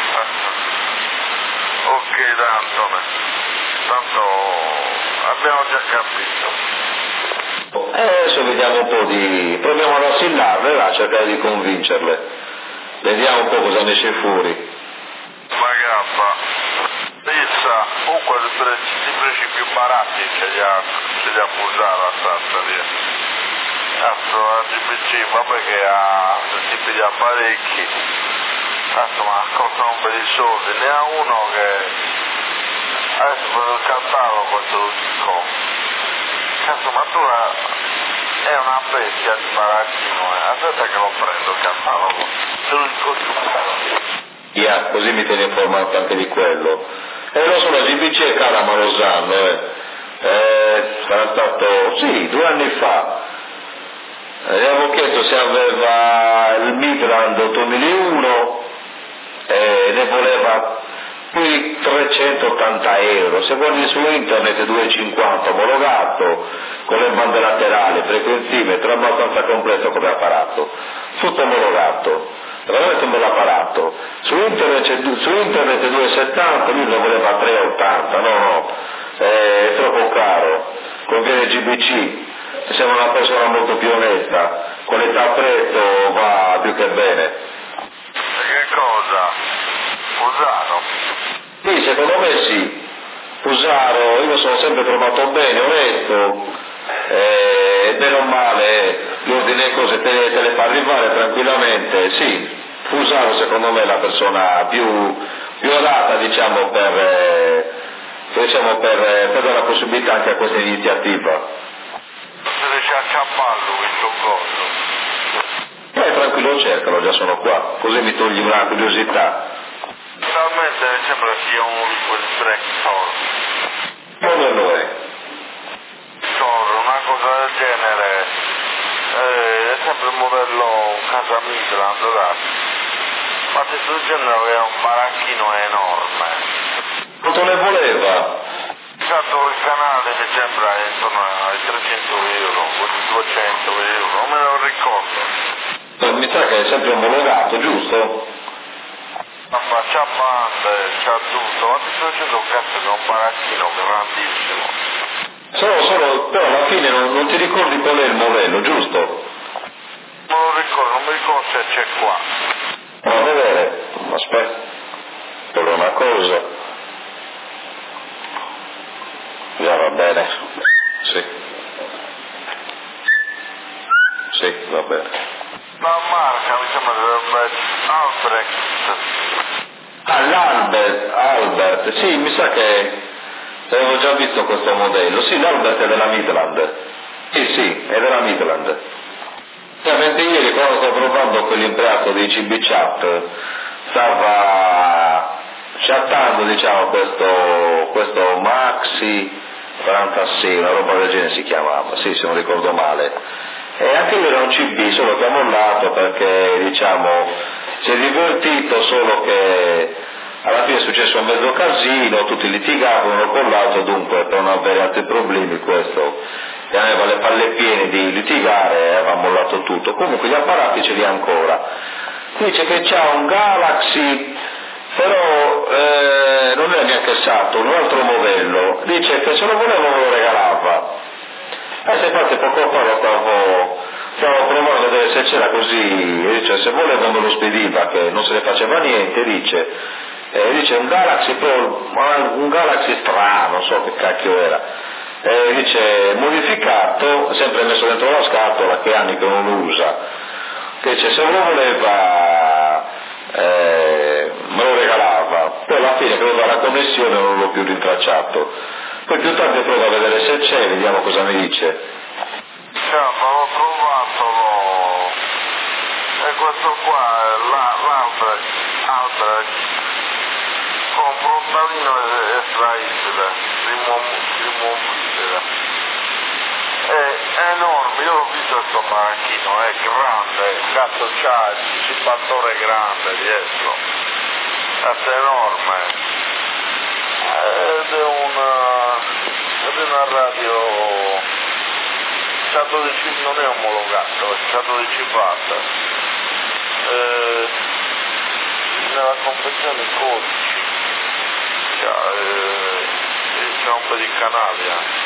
C: Ok, tanto abbiamo già capito.
A: Adesso vediamo un po' proviamo ad assillarle, a cercare di convincerle. Vediamo un po' cosa ne esce fuori.
C: Ma gaffa. Issa, comunque i prezzi più barati ce li ha pusata a Sassaria. Cazzo, la GPC, vabbè che ha dei tipi di apparecchi, cazzo, ma costano un bel di soldi, ne ha uno che adesso per il catalogo te lo dico, cazzo, ma tu è una bestia di barattino, aspetta che lo prendo il catalogo, te lo dico subito.
A: Così mi tieni informato anche di quello. Lo so, la GPC è cara, ma lo sanno, sarà stato, sì, 2 anni fa. Abbiamo chiesto se aveva il Midrand 8001 e ne voleva più di 380 euro, se guardi su internet 250 omologato con le bande laterali, frequenzimetro, abbastanza completo come apparato. tutto omologato, veramente un bel apparato. Su internet 2,70, lui lo voleva a 3,80, no, è troppo caro, conviene GBC, sembra una persona molto più onesta, qualità-prezzo va più che bene.
C: Che cosa? Fusaro?
A: Sì, secondo me sì, Fusaro, io lo sono sempre trovato bene, onesto, bene o male, gli ordini e cose te le fa arrivare tranquillamente, sì, Fusaro secondo me è la persona più adatta, diciamo, per dare la possibilità anche a questa iniziativa.
C: Se riesce a cavallo questo coso?
A: Tranquillo, cercalo, già sono qua, così mi togli una curiosità.
C: Talmente mi sembra sia quel Brexor.
A: Modello è?
C: Una cosa del genere, è sempre il modello Casa Midland, ma ti sto dicendo che è un baracchino enorme.
A: Quanto ne voleva?
C: Esatto, il canale mi sembra intorno ai 300 euro, quasi 200 euro, non me lo ricordo.
A: Mi sa che è sempre omologato, giusto?
C: Ma c'ha bande, c'ha tutto, ma ti sto dicendo cazzo che è un baracchino grandissimo.
A: Però alla fine non ti ricordi qual è il modello, giusto?
C: Non lo ricordo, non mi ricordo se c'è qua.
A: A vedere, aspetta, per una cosa. Già va bene, sì, va bene.
C: La marca mi sembra dovrebbe Albrecht.
A: Albert, sì, mi sa che avevo già visto questo modello. Sì, l'Albert è della Midland. Sì, è della Midland. Mentre ieri quando stavo provando quell'impianto di CB Chat stava chattando, diciamo, questo Maxi 46, una roba del genere si chiamava, sì, se non ricordo male. E anche lui era un CB, solo che ha mollato perché, diciamo, si è divertito, solo che alla fine è successo un mezzo casino, tutti litigavano con l'altro, dunque per non avere altri problemi questo che aveva le palle piene di litigare aveva mollato tutto. Comunque gli apparati ce li ha ancora. Dice che c'ha un Galaxy, però non è neanche esatto, un altro modello, dice che se lo voleva me lo regalava. Infatti poco fa stavo provando a vedere se c'era così, e dice se voleva me lo spediva, che non se ne faceva niente, dice un Galaxy, però un Galaxy strano, non so che cacchio era. Dice modificato, sempre messo dentro la scatola, che anni che non lo usa, che dice se lo voleva me lo regalava, poi alla fine credo alla connessione non l'ho più rintracciato, poi più tardi provo a vedere se c'è, vediamo cosa mi dice.
C: L'ho trovato, e questo qua è l'Albrecht con frontalino estraibile, rimuovibile. È enorme, io l'ho visto questo baracchino, è grande, cazzo c'ha il dissippatore grande dietro, cazzo è enorme, ed è una radio, c'ha 12, non è omologato, c'ha 12 watt, nella confezione codici, c'è un po' di canali anche.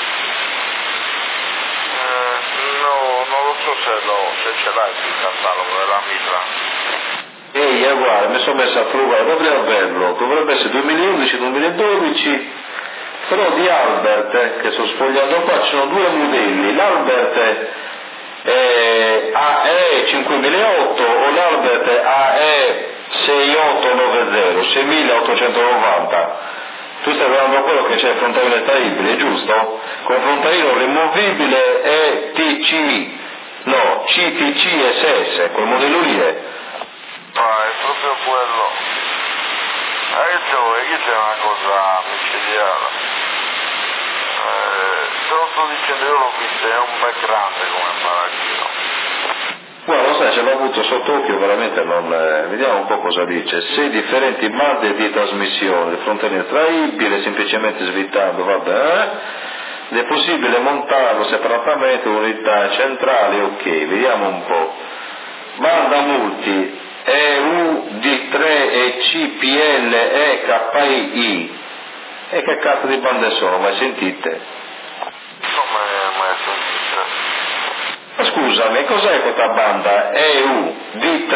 C: No, non lo so se ce l'hai sul catalogo della Mitra.
A: Guarda, mi sono messo a provare, dovrei averlo, dovrebbe essere 2011-2012, però di Albert, che sto sfogliando qua, ci sono due modelli, l'Albert AE 5008 o l'Albert AE 6890, 6890. Tu stai guardando quello che c'è il frontalino estraibile, giusto? Con frontalino rimovibile e CTC SS, quel modello lì è.
C: È proprio quello. Qui c'è una cosa micidiale. Te lo sto dicendo, io l'ho visto, è un bel grande come baracchino.
A: Guarda, lo sai, ce l'ho avuto sott'occhio, veramente non. Vediamo un po' cosa dice. 6 differenti mode di trasmissione, il frontalino estraibile, semplicemente svitando, vabbè. Ed è possibile montarlo separatamente, unità centrali, ok, vediamo un po'. banda multi EU D3 ECPLE KI. E che cazzo di bande sono? Mai sentite?
B: Come mai sentite?
A: Scusami, cos'è questa banda EU D3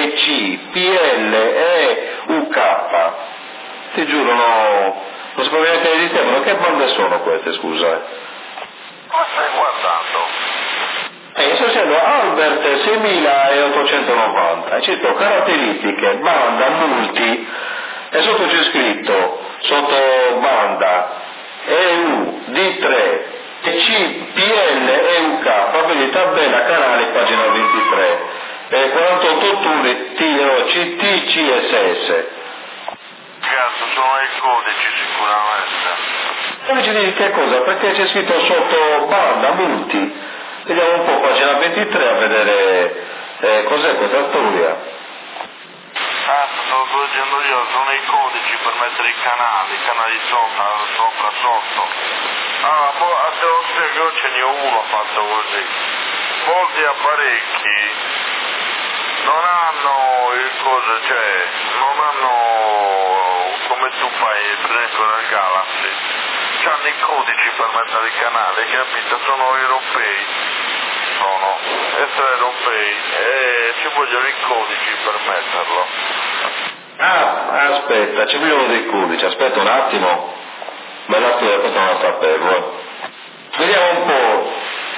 A: ECPLE UK? Ti giuro, non sapevo neanche che esistevano. Che bande sono queste, scusa?
B: Ma stai guardando?
A: Sto dicendo Albert 6890, e cito caratteristiche, banda multi, e sotto c'è scritto, sotto banda EU D3 CPL EUK, vedi tabella canale pagina 23, 48 turni CTCSS.
B: Cazzo, sono i codici sicuramente.
A: Codici di che cosa? Perché c'è scritto sotto banda multi. Vediamo un po' pagina 23 a vedere cos'è questa storia.
B: Stavo leggendo io, sono i codici per mettere i canali sopra, sotto. Te lo spiego, io ce n'ho uno fatto così. Molti apparecchi non hanno il coso, cioè non hanno come tu fai per esempio nel Galaxy, c'hanno i codici per mettere i canali, capito? Sono europei, extraeuropei e ci vogliono i codici per metterlo.
A: Aspetta, ci vogliono dei codici, aspetta un attimo, me la storia questa non la sapevo. Vediamo un po',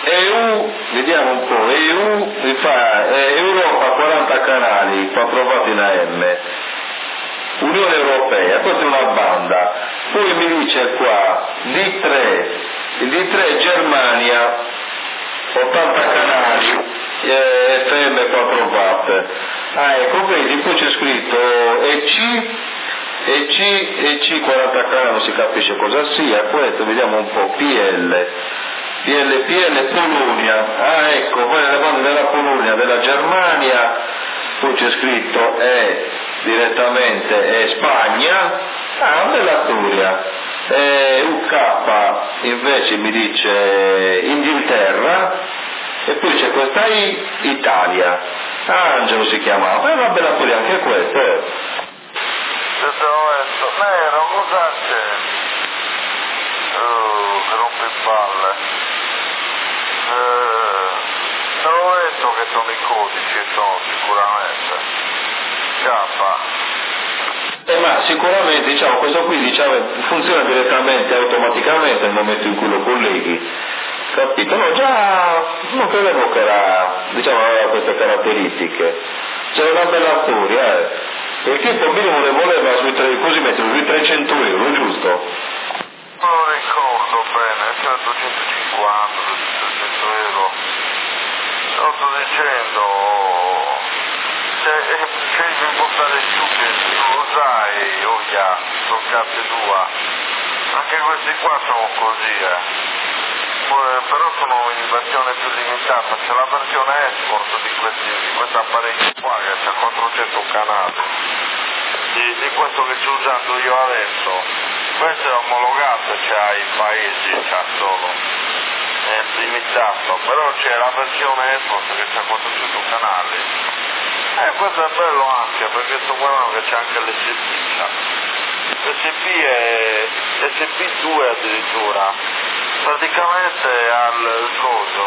A: EU mi fa Europa 40 canali, 4 vati in AM, Unione Europea, questa è una banda, poi mi dice qua D3, il D3 Germania, 80 canali, FM 4 watt, ecco vedi, poi c'è scritto EC 40 canali, non si capisce cosa sia, questo vediamo un po', PL Polonia, ecco, poi nelle bande della Polonia, della Germania, poi c'è scritto direttamente Spagna, bella storia, UK invece mi dice Inghilterra, e poi c'è questa Italia, Angelo si chiamava, è una bella storia anche questa.
B: Nero, cosa c'è? Che rompe palle. Te l'ho detto che sono i codici, sono sicuramente.
A: Ma sicuramente diciamo, questo qui funziona direttamente, automaticamente nel momento in cui lo colleghi, capito? No, già non credevo che aveva queste caratteristiche, c'era una bella storia, il tipo minimo le voleva così mettere sui 300 euro, giusto?
B: Non lo ricordo bene, c'era 250, 300 euro. Lo sto dicendo, devi portare su che non lo sai, sono cazzo tua. Anche questi qua sono così, però sono in versione più limitata, c'è la versione export di questo apparecchio qua che c'ha 400 canali, di questo che sto usando io adesso. Questo è omologato, c'ha i paesi, c'ha solo, è limitato, però c'è la versione export che c'ha 400 canali. Questo è bello anche perché sto guardando che c'è anche l'SP, l'SP è SP2 addirittura, praticamente al coso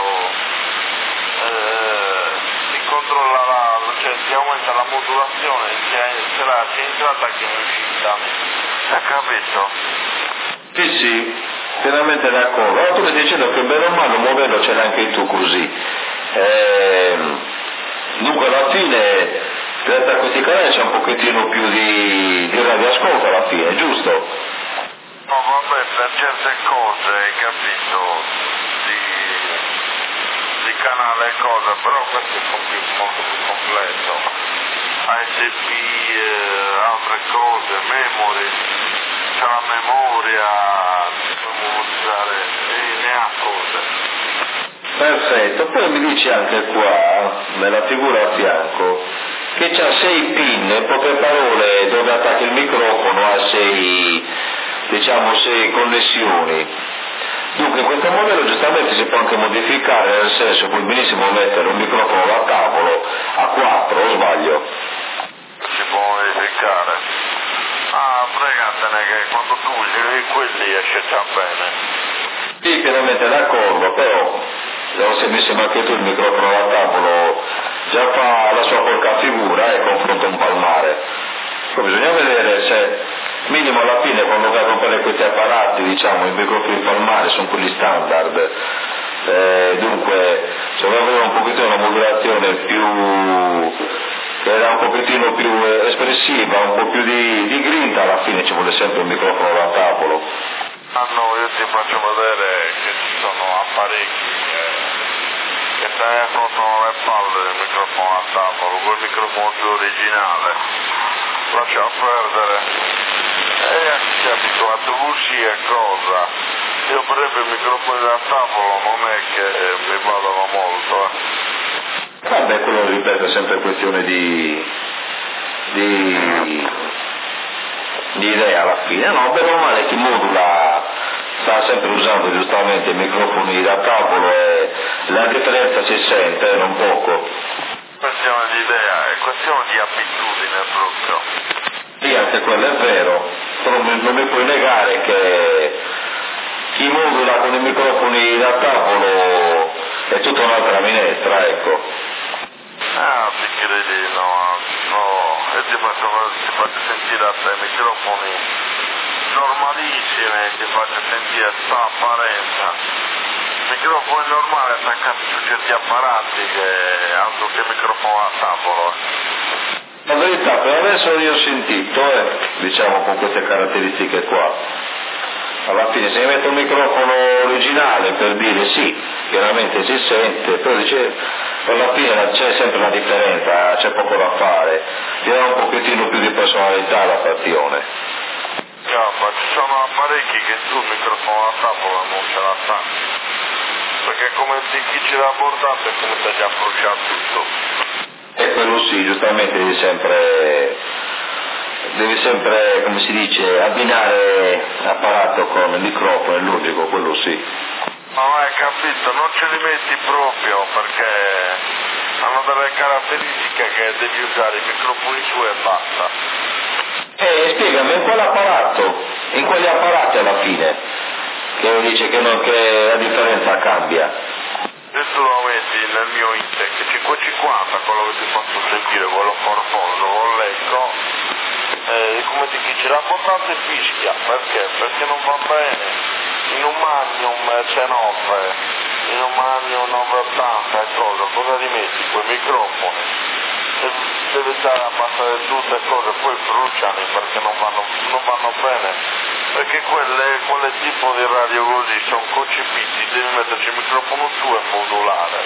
B: si controlla cioè si aumenta la modulazione sia la entrata che in uscita, hai capito?
A: Sì, pienamente d'accordo. Allora tu mi stai dicendo che bene o male un modello ce l'hai anche tu così. Dunque alla fine per questi canali c'è un pochettino più di radioascolto alla fine, giusto?
B: No vabbè, per certe cose hai capito di canale e cose, però questo è molto più completo. ASP, altre cose, memory, c'è la memoria, come usare, ne ha cose.
A: Perfetto, poi mi dice anche qua, nella figura a fianco, che c'ha 6 pin, in poche parole, dove attacchi il microfono a 6 connessioni. Dunque questo modello giustamente si può anche modificare, nel senso puoi benissimo mettere un microfono da tavolo a 4, o sbaglio?
C: Si può verificare. Ah, fregatene che quando tu usi quelli esce già bene.
A: Sì, pienamente d'accordo, però se mi sembra che tu il microfono da tavolo già fa la sua porca figura e confronta un palmare. Poi bisogna vedere se minimo alla fine quando vai a comprare questi apparati, diciamo, i microfoni palmari sono quelli standard, dunque se vuoi avere un pochettino una modulazione che era un pochettino più espressiva, un po' più di grinta, alla fine ci vuole sempre un microfono da tavolo.
C: Ah no, io ti faccio vedere che ci sono apparecchi che tengono le palle del microfono a tavolo, quel microfono più originale. Lascia perdere. E anche si è abituato così è cosa. Io per esempio i microfoni da tavolo non è che mi vadano molto.
A: Vabbè, quello ripeto è sempre questione di idea alla fine, no, bene o male chi modula sta sempre usando giustamente i microfoni da tavolo e la differenza si sente, non poco.
C: Questione di idea, è questione di abitudine proprio.
A: Sì, anche quello è vero, però non mi puoi negare che chi modula con i microfoni da tavolo è tutta un'altra minestra, ecco.
C: Ah, ti credi, no, e ti faccio sentire a te microfoni normalissimi, ti faccio sentire sta apparenza. Microfoni normali attaccati su certi apparati che altro che microfono a tavolo.
A: La verità, per adesso io ho sentito, diciamo con queste caratteristiche qua, alla fine se mi metto un microfono originale per dire sì, chiaramente si sente, però dice, alla fine c'è sempre una differenza, c'è poco da fare, ti dà un pochettino più di personalità alla frazione.
C: Ma ci sono apparecchi che tu il microfono a tavola non ce la sta, perché come chi ce l'ha portato è come se già bruciato tutto.
A: E quello sì, giustamente devi sempre, come si dice, abbinare apparato con il microfono, è logico, quello sì.
C: Ma hai capito, non ce li metti proprio perché hanno delle caratteristiche che devi usare i microfoni su e basta.
A: Spiegami, in quali apparati alla fine, che dice che la differenza cambia?
C: Se tu lo metti nel mio Intec 550, quello che ti faccio sentire, quello corposo, con l'eco, come ti dice, la portante fischia, perché? Perché non va bene. In un Magnum C9, in un Magnum 980 e cosa ti metti? Quei microfoni. Deve stare a passare tutte cose, poi bruciano perché non vanno bene. Perché quelle tipo di radio così sono concepiti, devi metterci il microfono su e modulare.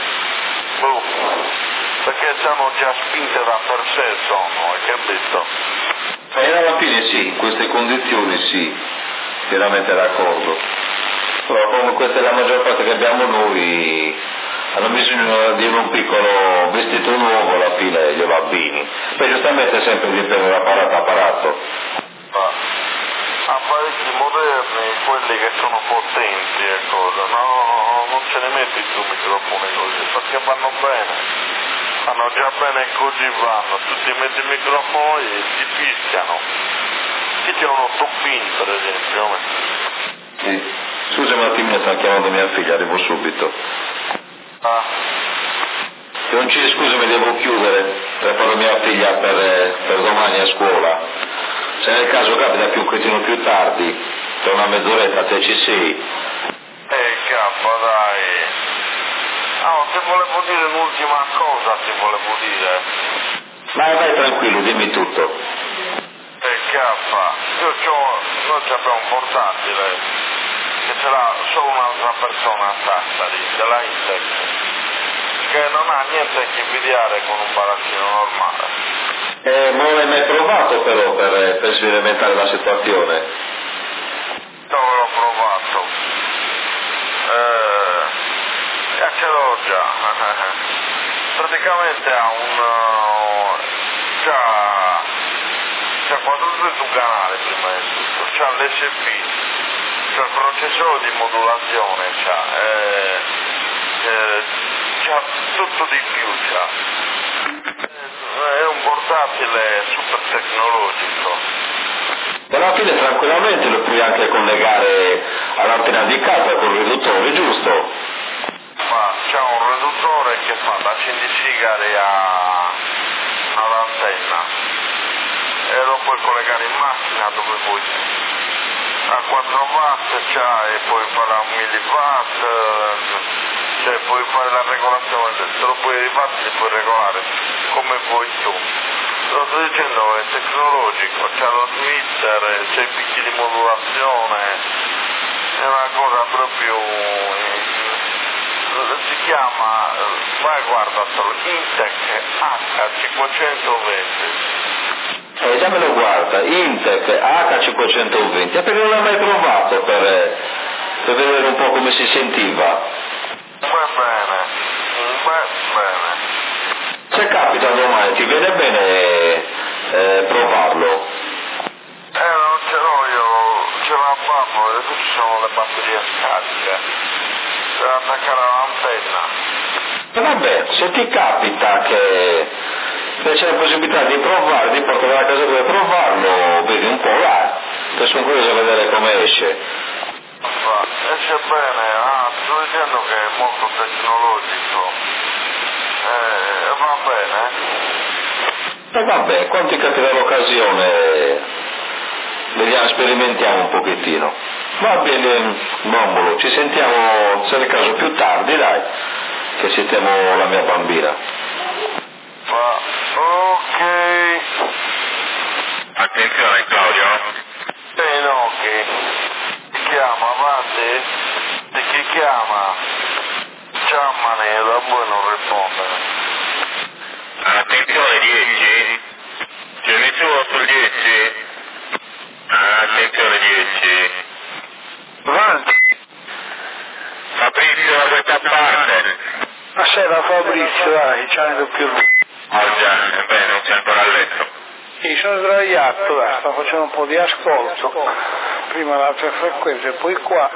C: Perché sono già spinte da per sé, sono, hai capito?
A: E alla fine sì, in queste condizioni sì, pienamente d'accordo. Però come questa è la maggior parte che abbiamo noi, hanno bisogno di un piccolo vestito nuovo, alla fine gli va abbini. Poi giustamente sempre dipende da apparato a apparato.
C: Apparecchi moderni, quelli che sono potenti e cosa, no, non ce ne metti tu microfoni così, perché vanno bene, vanno già bene così vanno, tu ti metti il microfono e ti fischiano, chi c'è un 8 pin per esempio?
A: Sì. Scusa un attimino, sta chiamando mia figlia, arrivo subito. Non ci scusami, devo chiudere, preparo mia figlia per domani a scuola. Se nel caso capita più un pochettino più tardi, per una mezz'oretta te ci sei.
C: Cappa, dai. No, ti volevo dire un'ultima cosa, ti volevo dire.
A: Vai tranquillo, dimmi tutto.
C: Cappa, noi abbiamo un portatile che ce l'ha solo un'altra persona a Sassari, della Intec, che non ha niente a che invidiare con un barattino normale.
A: Ma non hai mai provato però per sperimentare la situazione?
C: Dove l'ho provato? Ce l'ho già. Praticamente ha c'ha 4 canali prima di tutto, c'ha l'SP, c'ha il processore di modulazione, c'ha tutto di più, c'ha. è un portatile super tecnologico.
A: Però alla fine tranquillamente lo puoi anche collegare all'antenna di casa con il riduttore, giusto?
C: Ma c'è un riduttore che fa da 15 sigari all'antenna e lo puoi collegare in macchina dove vuoi. A 4 watt c'hai, puoi fare a 1000 watt, cioè puoi fare la regolazione, te lo puoi puoi regolare come vuoi tu. Lo sto dicendo, è tecnologico, c'è lo switcher, c'è i picchi di modulazione, è una cosa proprio, si chiama, vai guardatelo, Intec H520.
A: Già me lo guarda, Intec H520, e perché non l'ha mai provato per vedere un po' come si sentiva?
C: Va bene.
A: Se capita domani ti viene bene provarlo?
C: Non ce l'ho io, ce l'ha babbo, adesso ci sono le batterie scariche, per attaccare all'antenna.
A: E vabbè, se ti capita che c'è la possibilità di provare, di portare a casa dove provarlo, vedi un po' là, che sono curioso a vedere come esce.
C: Esce bene, sto dicendo che è molto tecnologico. Va bene.
A: E vabbè, quando ti capita l'occasione, vediamo, sperimentiamo un pochettino. Va bene, Bombolo, ci sentiamo, se è il caso, più tardi, dai, che sentiamo la mia bambina.
C: Ok.
B: Attenzione Claudio.
C: Inoki. Chi chiama, avanti? E chi chiama? Chiamane, da voi non rispondere.
B: Attenzione 10. C'è nessuno sul 10. Attenzione 10.
C: Avanti.
B: Fabrizio da questa parte.
C: Ma sei da Fabrizio, dai, c'è più.
B: Oh già, bene, non sei ancora a letto.
C: Mi sono sdraiato, dai, sto facendo un po' di ascolto. Prima le altre frequenze, poi qua.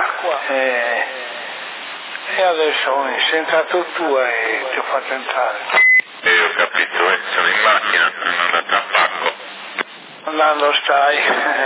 C: E adesso ho sentato tu e ti ho fatto entrare.
B: Ho capito, sono in macchina, sono andato a pacco.
C: Andando stai?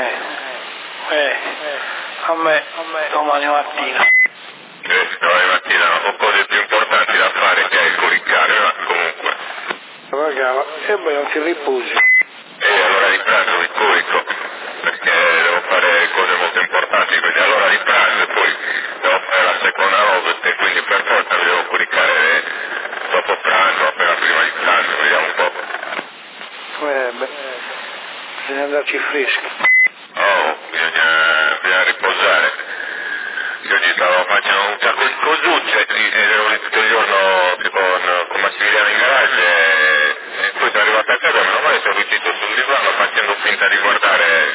C: A me domani mattina.
B: Domani mattina ho cose più importanti da fare che il curicare, ma comunque.
C: Ragazzi, e poi non ti riposi.
B: E allora di pranzo mi curico, perché devo fare cose molto importanti, quindi allora di pranzo e poi devo fare la seconda robot e quindi per forza mi devo curicare dopo pranzo, appena prima di pranzo, vediamo un po'.
C: Bisogna andarci freschi.
B: Oh, bisogna riposare. Io oggi stavo facendo un sacco di cosucce e ero tutto il giorno tipo con Massimiliano in garage e poi sono arrivato a casa e meno male sono riuscito sul divano facendo finta di guardare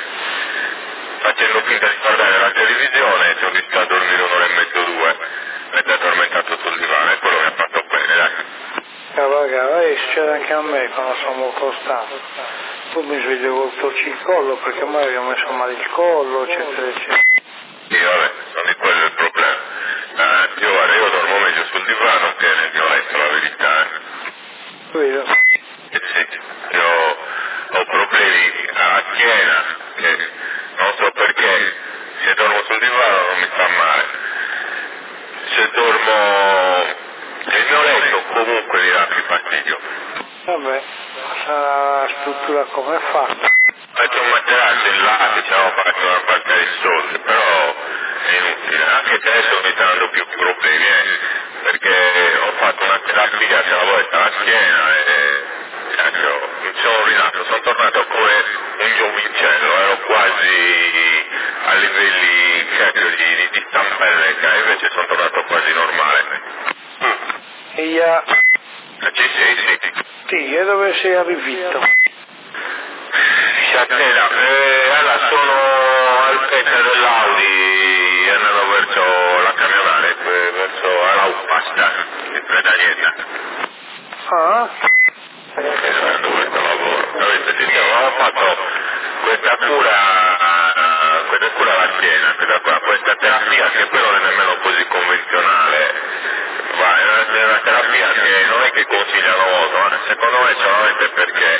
B: la televisione e sono riuscito a dormire un'ora e mezzo, 2 ed è addormentato sul divano e quello mi ha fatto bene, dai.
C: Raga, succede anche a me quando sono molto stanco. Poi mi sveglio col torcicollo perché magari ho messo male il collo, eccetera, eccetera.
B: Sì, vabbè, non è quello il problema. Io dormo meglio sul divano che nel mio letto, la verità.
C: Vedo.
B: Sì, io ho problemi a schiena, che non so perché, se dormo sul divano non mi fa male. Se dormo nel mio letto comunque mi dà più fastidio.
C: Vabbè, la struttura come è fatta.
B: Faccio un materasso in là che ci avevo fatto una parte dei soldi, però è inutile, anche se adesso mi sta dando più problemi, perché ho fatto una terapia che una volta alla schiena e mi sono rinato, sono tornato come un giovincello, ero quasi a livelli di stampelle, invece sono tornato quasi normale.
C: E io...
B: Sì.
C: Sì, e dove sei arrivato?
B: Catena, allora sono al pezzo dell'Audi andando verso la camionale, verso la Uppasta, in Predanietta.
C: Ah?
B: Andando verso lavoro. Avete sentito, avevo fatto questa cura alla schiena, questa terapia che poi non è nemmeno così convenzionale, ma è una terapia che non è che consigliano molto, secondo me solamente perché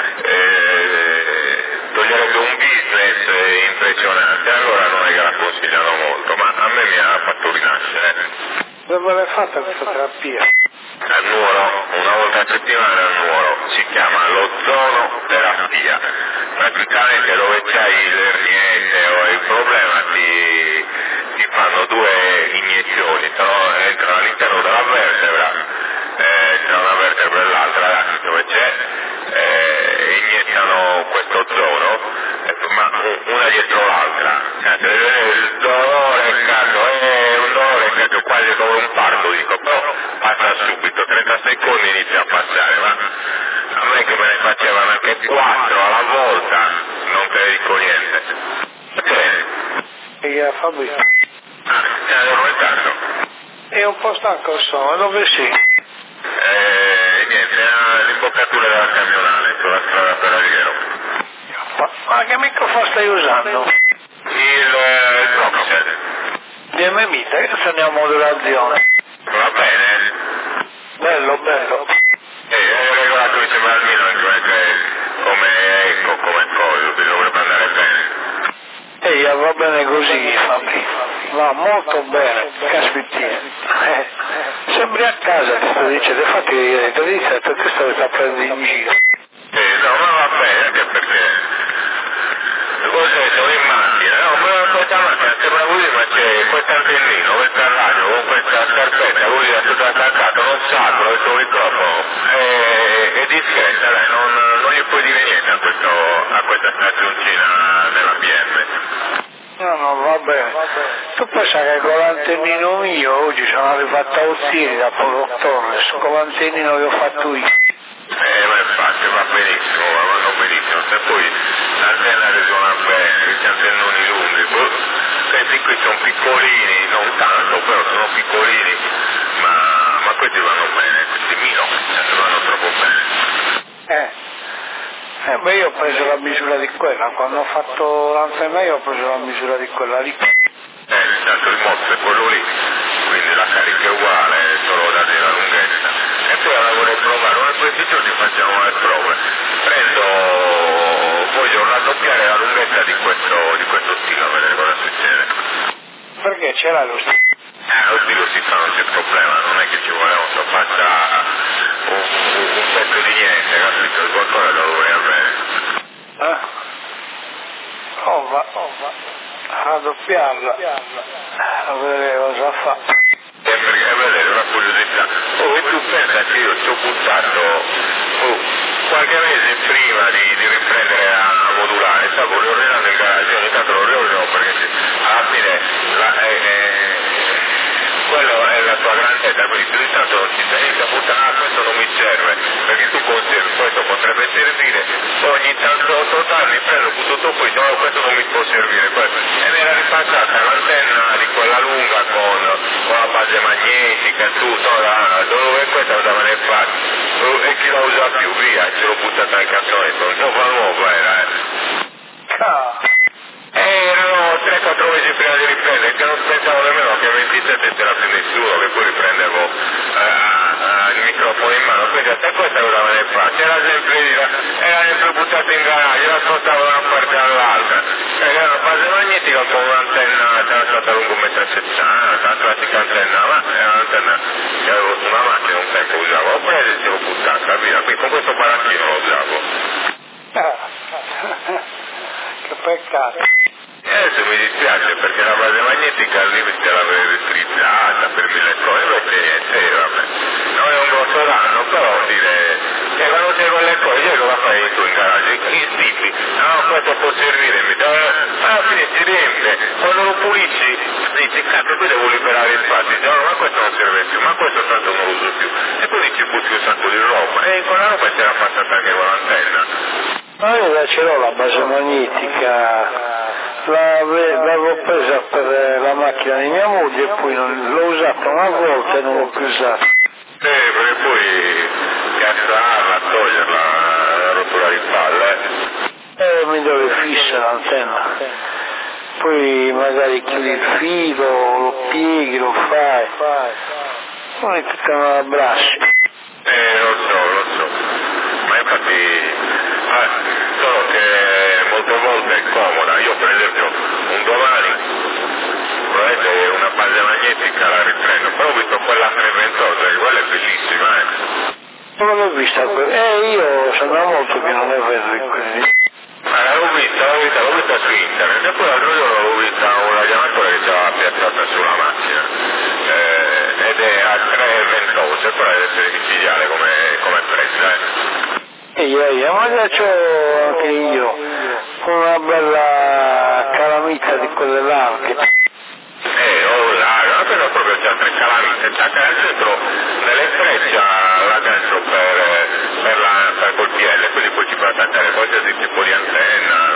B: toglierebbe un business impressionante, allora non è che la consigliano molto, ma a me mi ha fatto rinascere.
C: Dove l'hai fatta questa terapia?
B: Al Nuoro, una volta a settimana al Nuoro, si chiama l'ozonoterapia. Praticamente dove c'hai l'erniete o il problema ti fanno 2 iniezioni, entrano all'interno della vertebra, tra una vertebra e l'altra, dove c'è, iniettano questo ozono, ma una dietro l'altra. Il dolore, cazzo, è un dolore che quasi come un parto, dico, però passa subito, 30 secondi inizia a passare, ma a me che me ne facevano anche 4 alla volta, non te ne dico niente.
C: E Fabio?
B: Addormentato.
C: È un po' stanco sono, dove sei?
B: Niente, l'imboccatura della camionale, sulla strada per Alghero.
C: Ma che microfono stai usando?
B: Il Proxel.
C: DMMite, che soniamo modulazione.
B: Va bene?
C: Bello, bello.
B: È regolato insieme al Milan, come ecco, come cosa, dovrebbe andare bene.
C: Va bene così, Fabio. Va molto bene, caspittina. Sembri a casa, ti sto dicendo, infatti ti dice che tu stai a prendere in giro.
B: No, ma va bene, anche perché cos'è, sono in macchina, no, ma questa macchina sembra così, ma c'è questo antennino, questa radio, con questa scarpetta, così è tutto attaccato, non sacro, il tuo microfono, è discreta, dai, non gli puoi dire niente a questa stazioncina della BM.
C: No, va bene. Tu pensa che con l'antennino mio oggi sono arrivato a Ozzini da Polo Torres, con l'antennino che ho fatto io.
B: Ma infatti va benissimo, vanno benissimo, se poi l'antenna risuona bene, questi antennoni lunghi, questi qui sono piccolini, non tanto, però sono piccolini, ma questi vanno bene, questi mino, vanno troppo bene.
C: Beh, io ho preso la misura di quella, quando ho fatto l'antenna io ho preso la misura di quella lì.
B: Tanto il mozzo è quello lì, quindi la carica è uguale, è solo da dire la lunghezza. E poi la vorrei provare, una di questi giorni facciamo le prove. Voglio raddoppiare la lunghezza di questo stilo, a vedere cosa succede.
C: Perché c'era lo stile?
B: Lo stilo si fa, non c'è problema, non è che ci vuole faccia un pezzo di niente, capito? Qualcosa lo dovrei avere.
C: Va. Raddoppiarla. A vedere cosa fa.
B: Perché a vedere una curiosità. E tu pensa che io ci ho buttato qualche mese prima di riprendere a modulare, stavo riordinando il garage, ogni tanto lo riordino perché alla fine quello è la tua grandezza, quindi più di tanto non ci sei, inizia a buttare, questo non mi serve, perché tu conservi, questo potrebbe servire, poi ogni tanto 8 anni prendo, butto tutto qui, no, questo non mi può servire, e mi era ripassata l'antenna di quella lunga con la base magnetica e tutto, dove questa andava nel fatto, e chi la usa più, via, ce l'ho buttata nel cassonetto, nuova era, erano 3-4 mesi prima di riprendere, che non pensavo nemmeno che 27 c'era più nessuno, che poi riprendevo il microfono in mano, quindi a te questa cosa me ne fa, era sempre buttato in garage, la spostavo da una parte all'altra, era una base magnetica con un'antenna, c'era stata lungo 1,60 m, la classica antenna, ma era un'antenna che avevo su una macchina un tempo usavo, ho preso e ce l'ho buttata, via, qui con questo baracchino lo usavo.
C: Che peccato.
B: Se mi dispiace perché la base magnetica al limite l'avevo utilizzata per 1000 cose, invece niente, vabbè. Non è un grosso danno, però dire, quando c'è quelle cose, io cosa fai tu in garage? I tipi, no, questo può servirmi, alla fine si riempie, quando lo pulisci, dici, cazzo, qui devo liberare il spazio, no, ma questo non serve più, ma questo tanto non lo uso più, e poi ci butti un sacco di roba, e in quella roba c'era passata anche con l'antenna.
C: Ma io ce l'ho la base magnetica, l'avevo presa per la macchina di mia moglie e poi l'ho usata una volta e non l'ho più usata.
B: Perché poi castrarla, toglierla, la rottura di palle.
C: Mi dove fissa l'antenna. Poi magari chiudi il filo, lo pieghi, lo fai. Poi tutta una braccia.
B: Lo so.
C: solo che molte volte è comoda. Io per esempio un domani probabilmente una base magnetica la riprendo, però ho visto quella 328, quella è bellissima,
A: Non l'ho vista io sembrava molto che non è vero quindi.
C: L'ho vista su internet e poi l'altro giorno l'ho vista una chiamatura che ci aveva piazzata sulla macchina ed è a 3,28, però deve essere micidiale come prezzo.
A: Ma già c'ho anche io una bella calamita di quelle larghe.
C: Però proprio c'è 3 calamite, c'è dentro nelle frecce là dentro per col PL, quindi poi ci puoi attaccare qualsiasi tipo di antenna.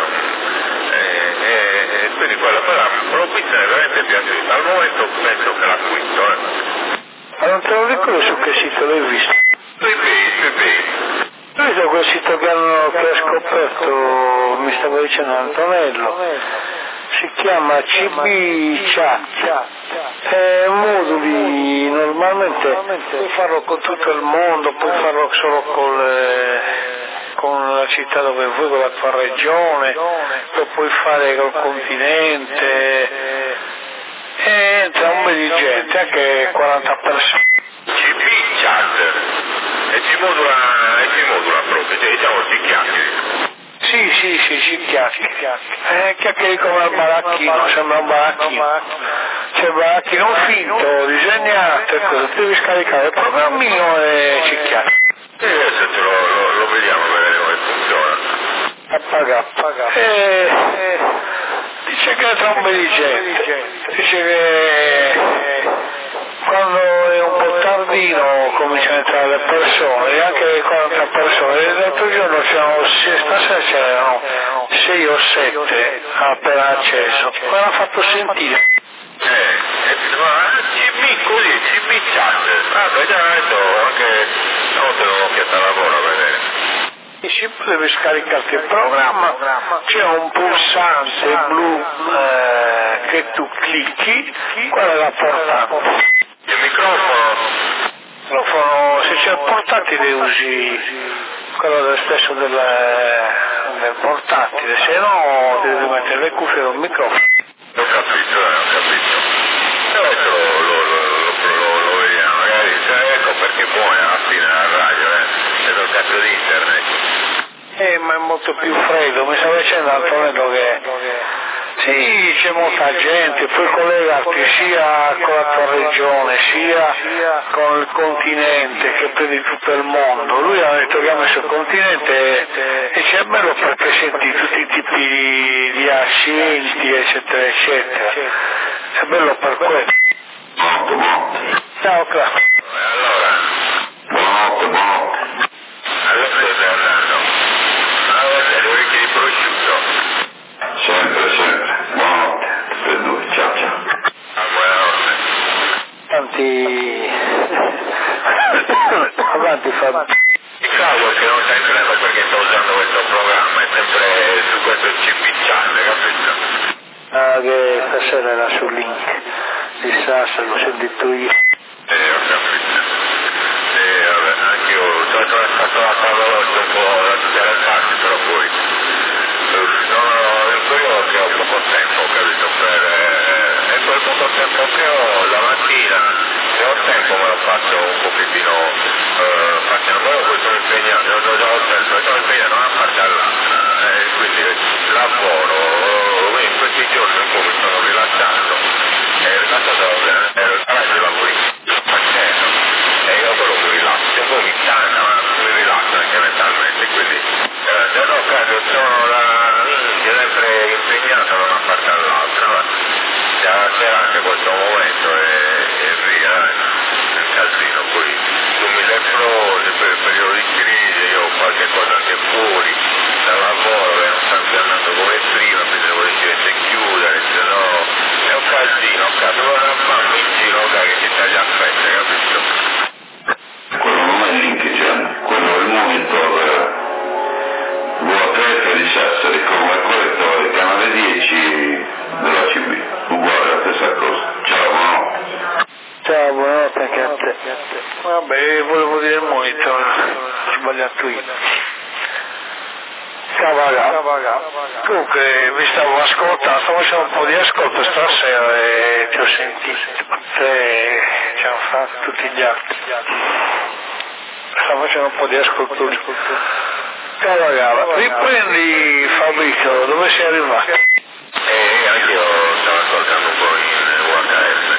C: Quindi quella l'opzione è veramente piaciuta. Al momento penso che l'acquisto.
A: Ma non te lo ricordo su che sito l'hai visto?
C: Sui eBay.
A: Ho visto quel sito che ha scoperto, mi stava dicendo Antonello. Si chiama CB Chat, è moduli, normalmente puoi farlo con tutto il mondo, puoi farlo solo con la città dove vuoi, con la tua regione, lo puoi fare col continente, e entra un bel di gente, anche 40 persone.
C: CB Chat, e si modula proprio, cioè diciamo si chiacchieri.
A: Sì, chiacchieri come al baracchino, sembra un baracchino. C'è il baracchino finto, disegnato e cosa, devi scaricare il programmino e ci chiacchieri.
C: Adesso lo vediamo, vedere come funziona.
A: Appaga. Dice che entra un bel di gente, dice che quando è un po' tardino cominciano a entrare le persone, e anche 40 persone. L'altro giorno stasera c'erano 6 o 7 appena acceso, me l'ha fatto sentire.
C: CB Chat, già adesso anche notte un'occhiata al lavoro a vedere.
A: E si deve scaricarti il programma, c'è un pulsante blu che tu clicchi, qual è la portata?
C: Il microfono?
A: Se c'è il portatile usi quello stesso del portatile, se no devi mettere le cuffie al microfono.
C: Ho capito. Adesso lo vediamo, magari, ecco perché muore alla fine la radio, c'è il cazzo di internet.
A: Ma è molto più freddo, mi stava dicendo Antonello che sì, c'è molta gente, puoi collegarti sia con la tua regione, sia con il continente che prendi tutto il mondo. Lui ha detto che ha messo il continente e c'è bello perché senti tutti i tipi di accenti, eccetera, eccetera. È bello per quello. Ciao Claudio.
C: Allora stai andando? Le orecchie di prosciutto.
B: Sempre. Buonanotte per due, ciao.
C: Buonanotte.
A: Avanti Fabio.
C: Claudio che non sta entrando perché sta usando questo programma, è sempre su questo CB Channel, capito?
A: Che stasera era sul link di Sassa, l'ho sentito io.
C: Ho capito. Vabbè, anch'io sono stato a Cavalotto un po' da tutte le parti, però poi in quello che ho poco tempo, capito? E quel poco tempo che ho la mattina, se ho tempo me lo faccio un pochettino, facendo quello che sono impegnato, sono impegnato da una parte all'altra, quindi lavoro, in questi giorni un po' mi sono rilassato, faccio i lavori facendo, e io quello mi rilasso, poi mi stanca, ma mi rilasso anche mentalmente, quindi no, credo, sono sempre impegnato da una parte all'altra, ma c'era anche questo momento e via, nel casino, poi 2000 episodi per il periodo di crisi, io ho qualche cosa anche fuori dal lavoro e non sta più andando come prima, mi devo decidere se chiudere, se no è un casino, devo andare a farmi in giro che si taglia a fretta, capito?
B: Quello non è il link, quello è il monitor VHF di Sassari, come questo il canale 10 della CB, uguale la stessa cosa. Ciao, buonanotte.
A: Ciao, buonanotte anche a te. Vabbè, volevo dire il monitor, ho sbagliato io.
D: Cavagà. Comunque vi stavo ascoltando, stavo facendo un po' di ascolto stasera e ti ho sentito, te ci hanno fatto tutti gli altri. Stavo facendo un po' di ascolto. Cavagà, riprendi Fabrizio, dove sei arrivato?
C: Anch'io stavo ascoltando un po' in UHF.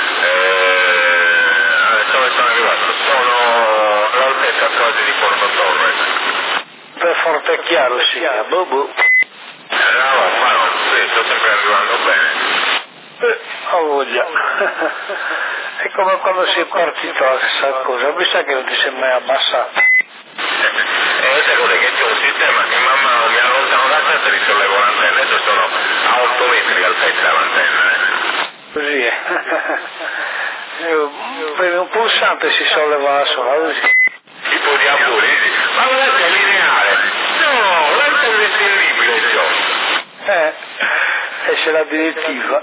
C: Dove sono arrivato? Sono all'altezza quasi di Porto Torres.
D: Per Fortechiaro si chiama,
C: No, ma no, sì, sto sempre arrivando bene.
D: Ho voglia. È come quando si è partito la stessa cosa, mi sa che non ti sei mai abbassato.
C: Sai cos'è che c'è un sistema che man mano mi allontano da te e risollevo l'antenna, adesso sono a 8 metri d'altezza l'antenna.
D: Così è. Premi un pulsante e si solleva da sola, così.
C: Tipo di aburiti, ma non è lineare. No, l'antenna è terribile, Gio.
D: Esce la direttiva.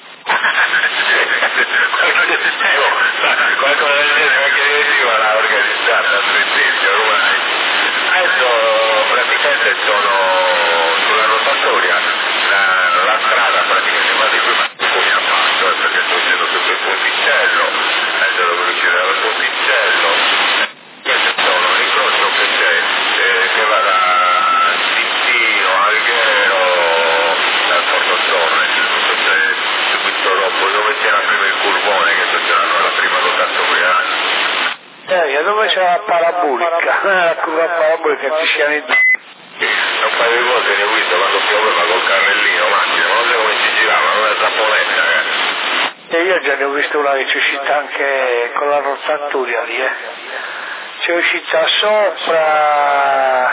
C: Qualcosa del genere, qualche direttiva l'ha organizzata a Trentino ormai. Adesso praticamente sono sulla rotatoria, la strada praticamente va di qui, ma come ha fatto, perché sto uscendo tutto il ponticello, adesso devo uscire dal ponticello. Questi sono l'incrocio che c'è, che va da Tittino, Alghero, dal Porto Torres, tutto c'è subito dopo, dove c'era prima il curvone, che c'erano la prima rotatoria.
D: Dove c'è la parabolica? La curva parabolica ci siamo in...
C: Un paio di volte ne ho visto quando pioveva col carrellino, Massimo, non so come si girava, non è saponetta,
D: E io già ne ho visto una che c'è uscita anche con la rotatoria lì, C'è uscita sopra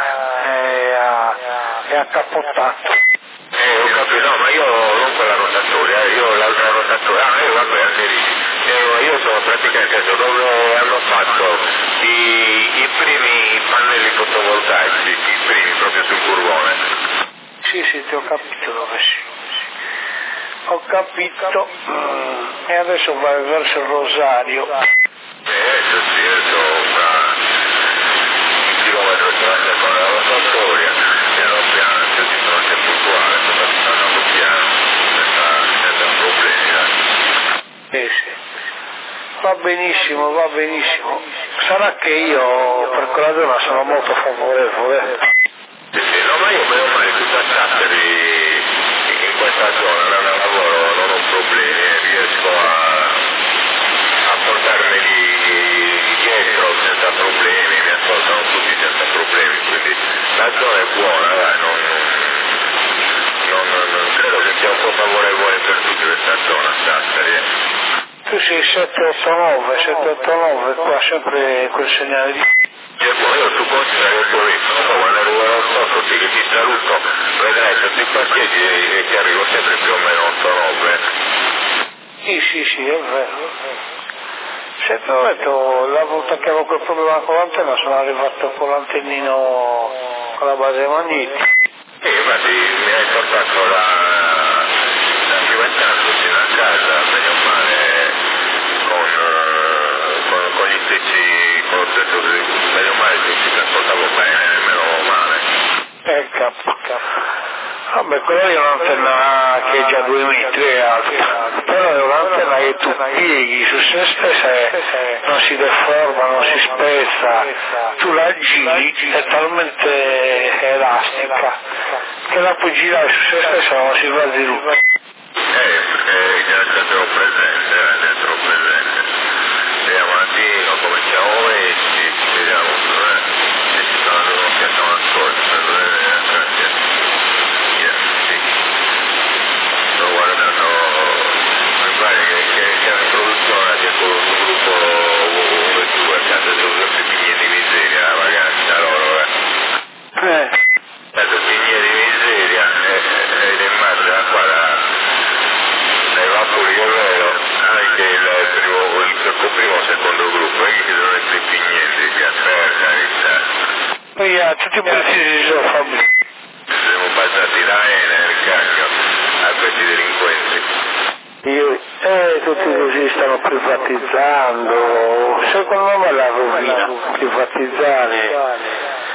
D: e ha capottato.
C: Ho capito, no, ma io non quella rotatoria, io l'altra rotatoria, vabbè, anche lì. Io sono praticamente dove hanno fatto i primi pannelli fotovoltaici, i primi proprio sul curvone.
D: Sì, ti ho capito dove sei. Ho capito. E adesso vai verso il Rosario.
C: Adesso sì, adesso un chilometro con la rotatoria, piano piano, così sono sempre puntuale, sto andando piano, senza problemi.
D: Sì. Va benissimo. Sarà che io per quella zona sono molto favorevole.
C: Sì, no, ma io meno male tutta a Sassari in questa zona, non lavoro, non ho problemi, riesco a portarmeli dietro senza problemi, mi ascoltano tutti senza problemi, quindi la zona è buona, dai, non credo che sia un po' favorevole per tutti questa zona, Sassari.
D: Tu sei 789, qua sempre quel segnale di...
C: Io tu considera che poi quando arrivo allo stop che ti saluto, vedrai tutti i pacchetti e ti arrivo sempre più o meno 8-9.
D: Sì, è vero. Se ti ho detto, la volta che avevo quel problema con l'antenna sono arrivato con l'antennino con la base magnetica.
C: Infatti mi hai portato la cimentando fino a casa, meglio male, con gli stessi, con lo stesso, meglio male che si trasportavo bene, nemmeno male.
D: Vabbè, quella è un'antenna che è già 2 metri è alta, però è un'antenna che tu pieghi su se stessa e non si deforma, non si spezza, tu la giri, è talmente elastica che la puoi girare su se stessa e non si va di ruba.
C: Perché già te l'ho presente, vediamo un attimo come siamo messi, vediamo se ci sono un'occhiata ancora, sto guardando, mi pare che la produzione sia con un gruppo V2 a casa dei due figli di miseria, la vacanza loro, figli di miseria, e le immagini qua dai vapori che è vero, anche il primo o secondo gruppo, che sono i pignenti che
D: Poi tutti precisi sono Fabio.
C: siamo passati da Enel, cacchio, a questi delinquenti.
D: Tutti così stanno privatizzando, secondo me la rovina, privatizzare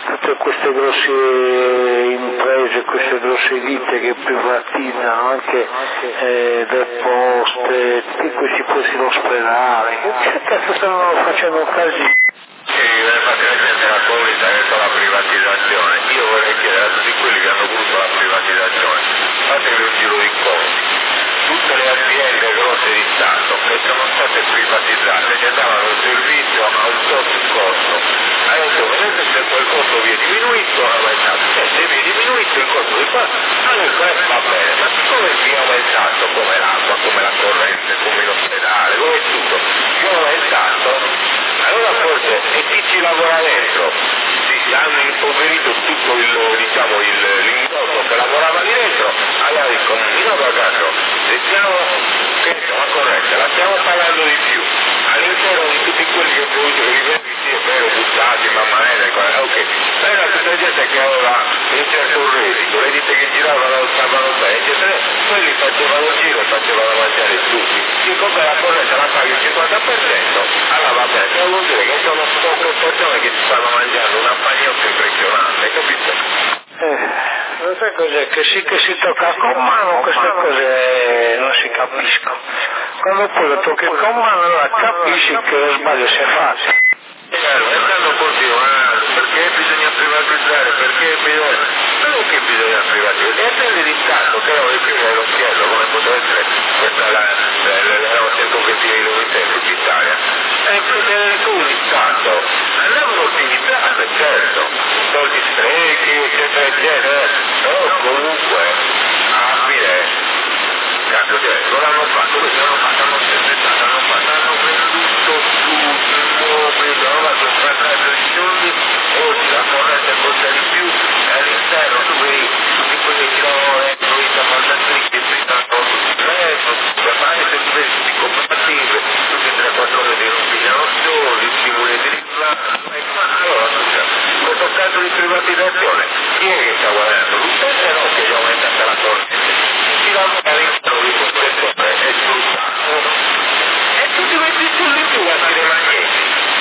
D: tutte queste grosse imprese, queste grosse ditte che privatizzano anche le poste, tutti questi posti d'ospedale, che cazzo stanno facendo un casino?
C: Sì, infatti la gente era convinta che con la privatizzazione, io vorrei chiedere a tutti quelli che hanno voluto la privatizzazione, fatevi un giro di conti. Tutte le aziende grosse di Stato che sono state privatizzate che davano un servizio a un tot costo. Adesso vedete se quel costo vi è diminuito o aumentato. Se vi è diminuito il costo di qua, allora va bene, ma siccome vi è aumentato come l'acqua, come la corrente, come l'ospedale, come tutto, vi è aumentato, allora forse e chi ci lavora dentro hanno impoverito tutto l'indotto che lavorava lì dentro, allora dicono, in ogni caso, se siamo la corrente, la stiamo pagando di più, all'interno di tutti quelli che producono i servizi, è vero, buttati, mamma mia, ok, ma era tutta gente che aveva un certo reddito, le ditte che giravano stavano bene, eccetera, quelli facevano il giro e facevano mangiare tutti, siccome la corrente la paghi il 50%, allora va bene, però vuol dire che sono poche persone che si stanno mangiando una pagnotta impressionante, capito?
D: Non sai cos'è? Che sì che si tocca con mano queste cose non si capiscono. Quando poi lo tocchi con mano allora capisci che lo sbaglio si è fatto.
C: E stanno continuando, perché bisogna privatizzare, non che bisogna privatizzare, le aziende di Stato che erano le prime dello schiello, come poteva essere questa erano 120 emittenti in Italia, le imprese di Stato andavano ottimizzate, certo, soldi sprechi, eccetera, eccetera, però comunque alla fine, cazzo non l'hanno fatto, questi hanno fatto, hanno presentato, hanno venduto tutto, oggi la corrente costa di più e all'interno tu vedi tutti quelli che lavorano dentro i tappaldatrici che prendono per fare sempre tutti i cooperative, tutti 3-4 mesi non pigliano soldi, stimoli di allora scusa, questo caso di privatizzazione chi è che sta guadagnando? L'utente no che gli è aumentata la corrente, chi lavora all'interno di questo settore è sfruttato e tutti questi soldi più a dire magneti.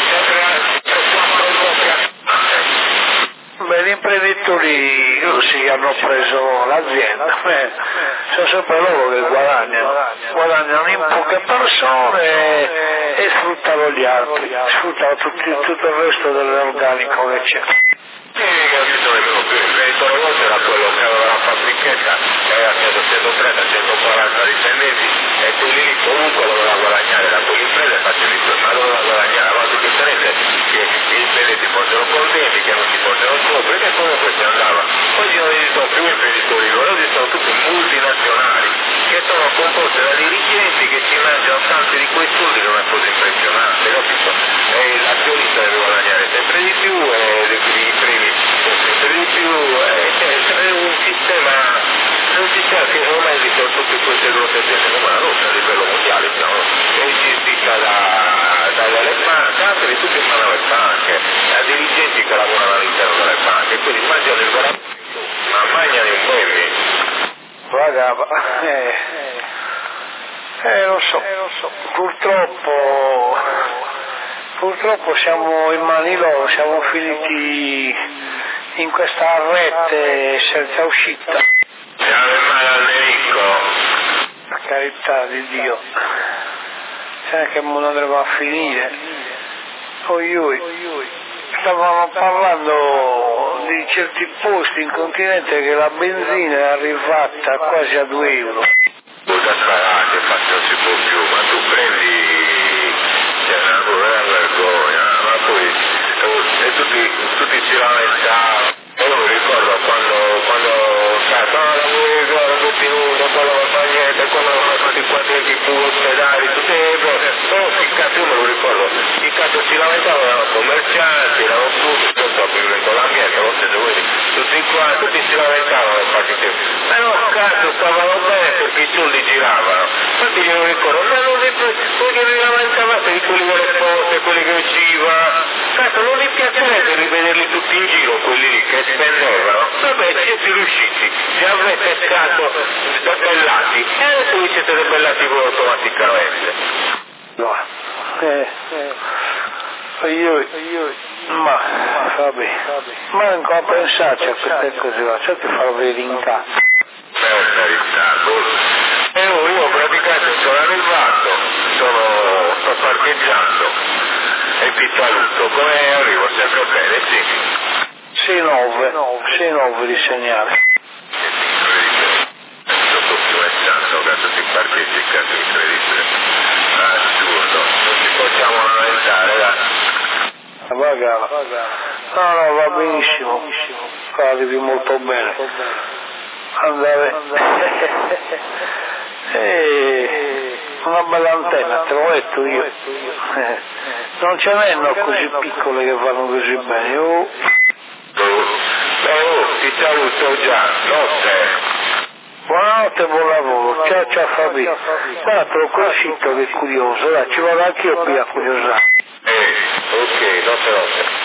D: Beh, gli imprenditori russi hanno preso l'azienda, sono sempre loro che guadagnano in poche persone e sfruttano gli altri, sfruttano tutto il resto dell'organico che c'è.
C: Sì, capito, l'imprenditore vostro era quello che aveva la fabbrichetta, che aveva 130-140 dipendenti e quelli lì comunque doveva guadagnare da quell'impresa e facevi ma doveva guadagnare, ma che differenza che gli dipendenti fossero contenti, che non si fossero sopra, che comunque si andava. Oggi non esistono più imprenditori, oggi sono tutti multinazionali che sono composte da dirigenti che si mangiano tanti di quei soldi, non è così impressionante, capito? E l'azionista deve guadagnare sempre di più e i primi sempre di più, è un sistema che ormai esistono tutte queste grosse aziende come la nostra a livello mondiale, diciamo, è gestita dalle banche, anche di tutte in mano alle banche, da dirigenti che lavorano all'interno delle banche, quindi mangiano il veramente, ma mangiano i buoni.
D: Guarda, lo so, purtroppo siamo in mani loro, siamo finiti in questa rete senza uscita.
C: Siamo in mano al nemico.
D: Per carità di Dio, sai che mondo andremo a finire? Stavamo parlando di certi posti in continente che la benzina è arrivata quasi a 2 euro.
C: Cosa sarà che faccio non si può più, ma tu prendi, c'è una vergogna, ma poi tutti si lamentavano. Io mi ricordo quando la musica era tutti nudo, quando non fa niente, quando erano tutti quanti i ospedali, tutte le cose, però io me lo ricordo, i cazzo si lamentavano, erano commercianti, erano tutti, con l'ambiente, non siete voi, tutti si lamentavano nel partito, ma no cazzo stavano bene perché i soldi giravano, infatti io mi ricordo, ma non vi lamentavate di quelli delle poste, quelli che uscivano, cazzo non vi piacerebbe rivederli tutti in giro quelli lì che spendevano? Vabbè, siete riusciti, vi avrete stato debellati e adesso vi siete debellati voi automaticamente.
D: No. Ma, vabbè, manco a pensarci a queste cose qua, certo di farlo vedere in casa.
C: Per carità, io praticamente sono arrivato, sto parcheggiando e ti saluto, come arrivo sempre bene, sì.
D: 6-9 di segnale.
C: Sto pensando che ti parcheggi in casa incredibile, assurdo, non ci possiamo lamentare,
D: No, va benissimo, arrivi molto bene. Andare una bella antenna, te l'ho detto io. Non ce n'è così piccole che vanno così bene.
C: Ti saluto già, notte.
D: Buonanotte, buon lavoro, ciao Fabio. Guarda, te l'ho conosciuto che è curioso, dai, ci vado anch'io qui a curiosare.
C: Ok, notte.